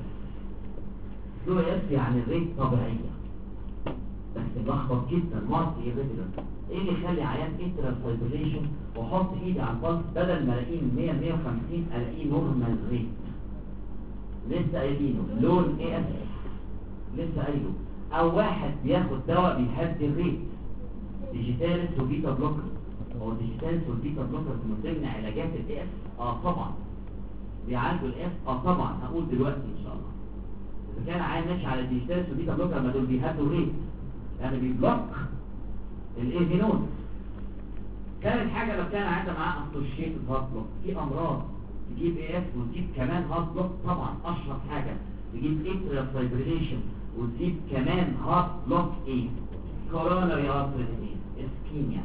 سلو اف يعني الريت طبيعية بس ملخبط جدا، مارك irregular. ايه اللي يخلي عيان اترال فايبريشن واحط ايدي على البلس بدل ما الاقيه 100 150 الاقيه نورمال ريت؟ لسه قايلينه لون ايه اس، لسه قايله. او واحد بياخد دواء بيهدي الريت، ديجيتالس وبيتا بلوكر. هو ديجيتالس والبيتا بلوكر من ضمن علاجات الاف؟ طبعا بيعالجوا الاف، طبعا هقول دلوقتي ان شاء الله. اذا كان عيان ماشي على ديجيتالس وبيتا بلوكر ما دول بيهدوا الريت، يعني بيبلوك الاي نود. كانت حاجه لو كان عنده معاه اسوشيتد هارت بلوك، في امراض تجيب اي اف وتجيب كمان هارت بلوك. طبعا اشهر حاجه تجيب اتريال فايبريشن وتجيب كمان هارت بلوك، ايه؟ كوروناري ارتري ديزيز، اسكيميا.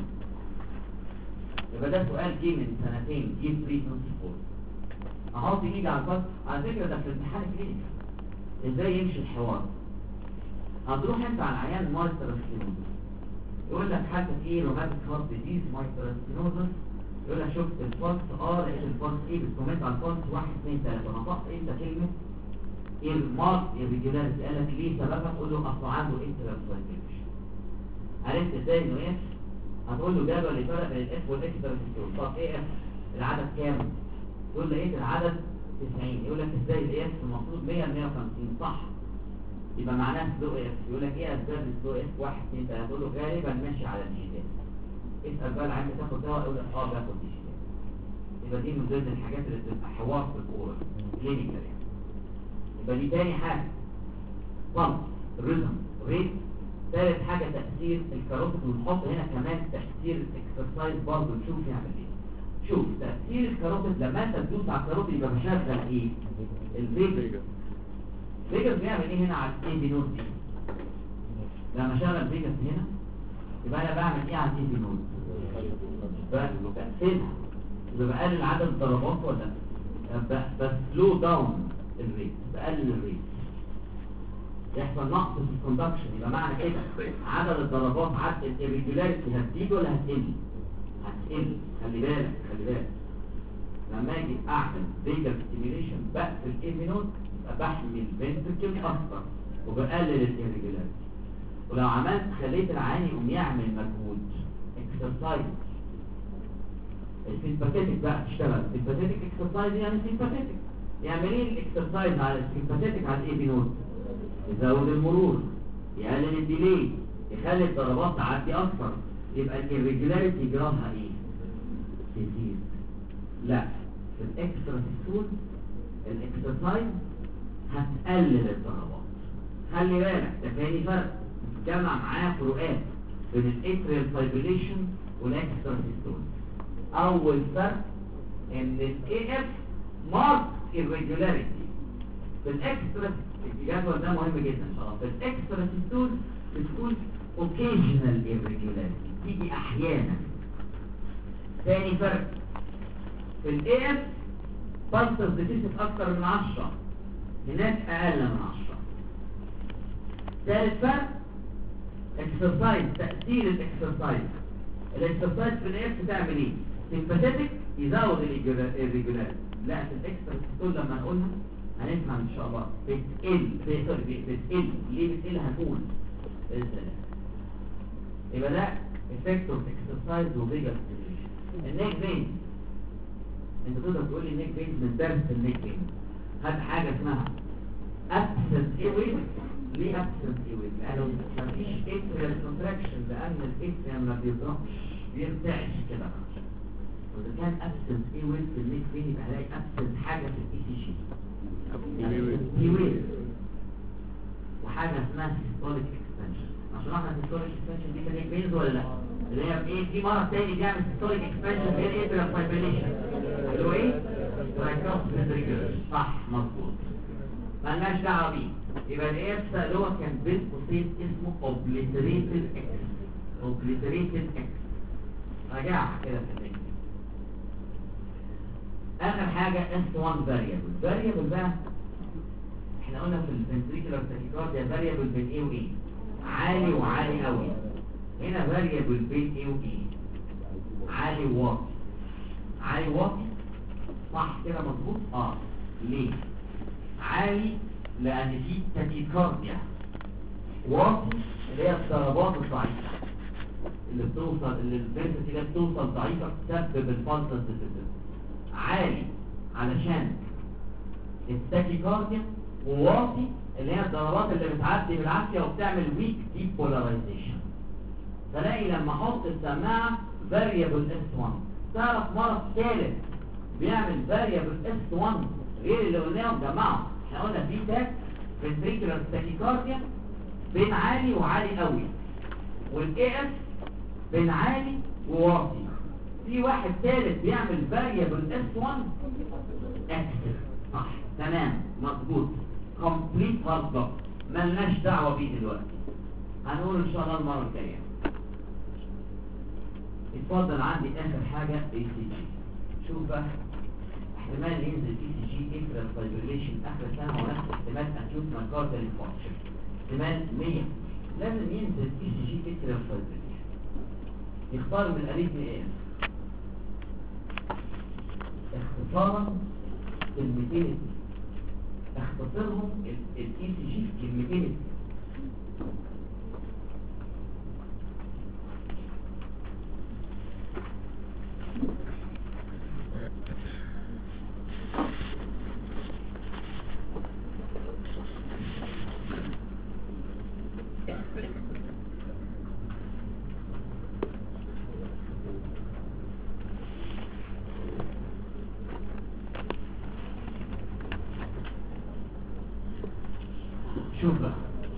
يبقى ده سؤال جه من سنتين، جه بريتون سبورت. احط ايدي على الفصل. على فكره ده في امتحان كلينيكال ازاي يمشي الحوار. هتروح انت على العيان مايستر سكليروزس، يقول لك حالتك ايه؟ روماتيك هارت ديزيز مايستر سكليروزس. يقول لك شفت الفصل، لقيت الفصل ايه؟ بتكومنت على الفصل 1 2 3. نطقت انت كلمه ايه المارك irregularity، قال لك ليه سببها؟ تقول له اصله عنده اترال فايبريشن. عرفت ازاي انه اف؟ هتقول له جدول اللي فرق بين الاف والاكسترا سيستول. طب ايه اف؟ العدد كام؟ تقول لقيت العدد 90. يقول لك ازاي الاف المفروض 100 150 صح؟ يبقى معناه سلو اف. يقول لك ايه اسباب السلو اف؟ 1 2 3. تقول له غالبا ماشي على الديجيتال. اسال بقى العيان بتاخد دواء؟ يقول لك باخد ديجيتال. يبقى دي من ضمن الحاجات اللي بتبقى حوار في الاورال كلينيكال يعني. يبقى دي تاني حاجه، بلس ريزم ريت. ثالث حاجه تاثير الكاروتيد، ونحط هنا كمان تاثير الاكسرسايز برضه نشوف يعمل ايه. شوف تاثير الكاروتيد لما انت تدوس على الكاروتيد يبقى مشغل ايه؟ الفيجاس. فيجاس بيعمل ايه هنا على الاي بي نود دي؟ لما اشغل فيجاس هنا يبقى انا بعمل ايه على الاي بي نود؟ بقفلها. يبقى بقلل عدد الضربات ولا بس سلو داون الريت، بقلل الريت، يحصل نقص في الكوندكشن. يبقى معنى كده عدد الضربات، عدد الريجولاريتي هتزيد ولا هتقل؟ هتقل. خلي بالك خلي بالك، لما اجي اعمل فيجاس ستيميوليشن بقفل الاي نود يبقى بحمي الفنتركل اكتر وبقلل الريجولاريتي. ولو عملت خليت العيان يقوم يعمل مجهود اكسرسايز، السيمباثيتك بقى تشتغل. السيمباثيتك اكسرسايز يعني سيمباثيتك. يعمل ايه الاكسرسايز على السيمباثيتك على الاي بي نود؟ يزود المرور، يقلل الديلي، يخلي الضربات تعدي اكثر. يبقى الريجولاريتي جراها ايه؟ تزيد. لا، في الاكسترا سيستول الاكسرسايز هتقلل الضربات. خلي بالك ده تاني فرق، جمع معاه فروقات بين الاتريال فايبريشن والاكسترا سيستول. اول فرق ان الاي اف مارك irregularity. في الاكسترا، الجدول ده مهم جدا ان شاء الله. في الاكسترا سيستول بتكون occasional irregularity، تيجي احيانا. ثاني فرق في الاي اف بالسز بتثبت اكتر من 10، هناك اقل من 10. ثالث فرق اكسرسايز، تاثير الاكسرسايز. الاكسرسايز في الاي اف بتعمل ايه؟ سيمباثيتك يزود الريجولاريتي. لا، في الاكسترا سيستول لما نقولها هنسمع ان شاء الله بتقل. ليه بتقل؟ هنقول باذن الله. يبقى ده افكت اوف اكسرسايز وفيجاس ستيميوليشن. النيك بين، انت تقدر تقول لي النيك بين من درس النيك بين. هات حاجه اسمها absent airway. ليه absent airway؟ لانه مفيش atrial contraction، لان الاتريم ما بيضربش، بيرتعش كده. وإذا كان absent airway في النيك بين يبقى هلاقي absent حاجه في الاي سي جي، وحاجه اسمها systolic expansion. عشان احنا systolic expansion دي كانت بينز ولا لا؟ اللي هي ايه؟ في مرض تاني بيعمل systolic expansion غير atrial fibrillation، اللي هو ايه؟ tricuspid regurgitation. صح، مظبوط، مالناش دعوه بيه. يبقى الاف اللي هو كان بين قوسين اسمه obliterated x. obliterated x راجعها كده في النجم. اخر حاجه S1 variable. variable بقى احنا قلنا في الفنتريكولار تاكيكارديا variable بين ايه وايه؟ عالي وعالي قوي. هنا variable بين ايه وايه؟ عالي وواطي. عالي واطي، صح كده مظبوط؟ ليه؟ عالي لان في تاكيكارديا، واطي اللي هي الضربات الضعيفه اللي بتوصل، اللي الفيرسيتي اللي بتوصل ضعيفه تسبب البالس. عالي علشان التاكيكارديا، وواطي اللي هي الضربات اللي بتعدي بالعافيه وبتعمل ويك ديبولاريزيشن. فلاقي لما احط السماعه فاريبل اس 1، تعرف مرض ثالث بيعمل فاريبل اس 1 غير اللي قلناهم جماعه. احنا قلنا في تاك فنتريكولار تاكيكارديا بين عالي وعالي قوي، والاي اس بين عالي وواطي. في واحد ثالث بيعمل فاريبل اس 1 اكتف. صح تمام مظبوط، كومبليت هارد. ملناش دعوه بيه دلوقتي، هنقول ان شاء الله المره الجايه. اتفضل عندي اخر حاجه اي سي جي. شوف بقى، احتمال ينزل اي سي جي اتريال فايبريليشن اخر سنه هو نفس احتمال اكيوت مايكارديال انفاركشن، احتمال 100. لازم ينزل اي سي جي اتريال فايبريليشن. يختار من الاريثميا ايه؟ اختصارا كلمتين، اختصرهم الاي سي جي في كلمتين. شوف بقى،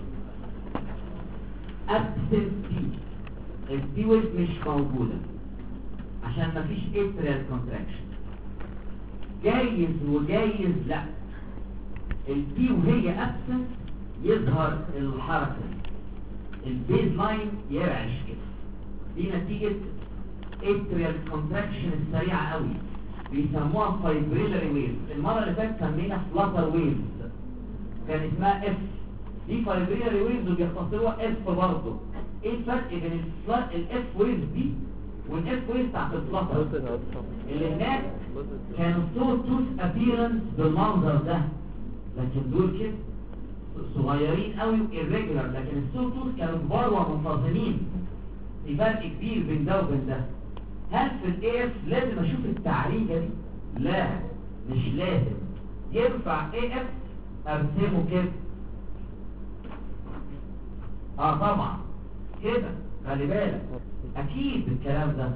absentee الدي ويف مش موجودة عشان مفيش atrial contraction. جايز وجايز لا، الدي وهي absent يظهر الحركة، البيز لاين يرعش كده. دي نتيجة atrial contraction السريعة قوي، بيسموها fibrillary wave. المرة اللي فاتت سمينا flutter waves، كان اسمها اف. دي فايبريلاري ويفز وبيختصروها اف برضه. ايه الفرق بين الاف ويفز دي والاف ويفز بتاعت الفلاتر؟ اللي هناك كانوا سو توث ابيرنس بالمنظر ده، لكن دول كده صغيرين قوي irregular، لكن السو توث كانوا كبار ومنتظمين. في فرق كبير بين ده وبين ده. هل في الاي اف لازم اشوف التعريجه دي؟ لا مش لازم. ينفع اي اف ارسمه كده، طبعا كده، خلي بالك اكيد الكلام ده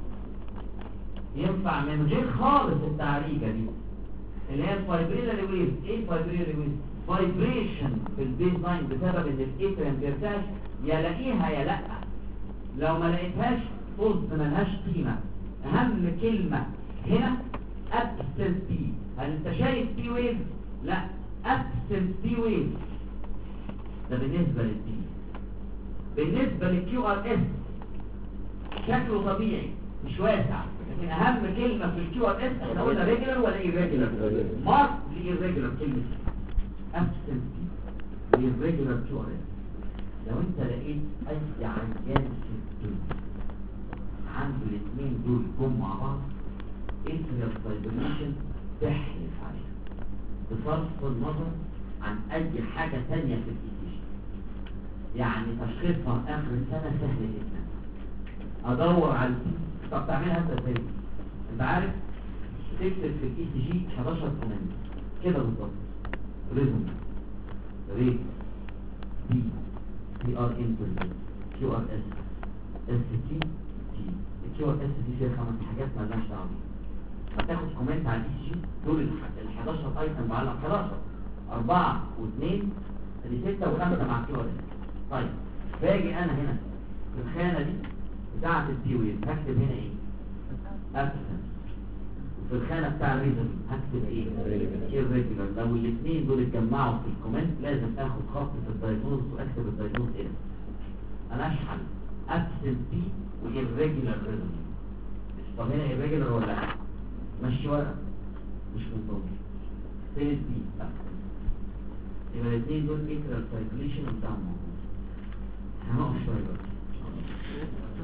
ينفع من غير خالص التعريجه دي اللي هي الفايبريلاري ويف. ايه الفايبريلاري ويف؟ فايبريشن في البيز لاين بسبب ان الايتريم بيرتاح، يا لاقيها يا لا. لو ما لقيتهاش طز ملهاش قيمه. اهم كلمه هنا ابسنت بي. هل انت شايف بي ويف؟ لا، ابسنت بي ويف. ده بالنسبه للبي. بالنسبه للكيو ار اس شكله طبيعي مش واسع، لكن اهم كلمه في الكيو ار اس احنا قلنا ريجولار ولا ايريجولار؟ مارك لايريجولار كلمه ابسنت بي للريجولار كيو ار اس. لو انت لقيت اي عيان في الدنيا عنده الاثنين دول جم مع بعض، اتريال فايبريشن تحلف عليها بصرف النظر عن اي حاجه ثانيه في الايتيشن. يعني تشخيصها اخر السنه سهل جدا. ادور على طب تعملها انت ازاي؟ انت عارف تكتب في الاي سي جي 11 كوماند كده بالظبط: ريزم، ريت، بي، بي ار انترفيو، كيو ار اس، اس تي تي. الكيو ار اس دي فيها 5 حاجات مالناش دعوه بيها. هتاخد كومنت على الاي سي جي دول ال 11 ايتم بعلق 11 4 و2 ادي 6 و5 مع الكيو ار اس. طيب باجي انا هنا في الخانه دي بتاعه الدي ويف هكتب هنا ايه؟ ابسنت. وفي الخانه بتاع الريزم هكتب ايه؟ irregular. لو الاثنين دول اتجمعوا في الكومنت لازم اخد خط في الدايجنوز واكتب الدايجنوز ايه؟ انا اشحن ابسنت بي والirregular ريزم. طب هنا irregular ولا لا؟ مشي ورقه مش منتظم. فين البي؟ يبقى الاثنين دول اتريال فايبريشن بتاعهم موجود. هنقف شويه بقى.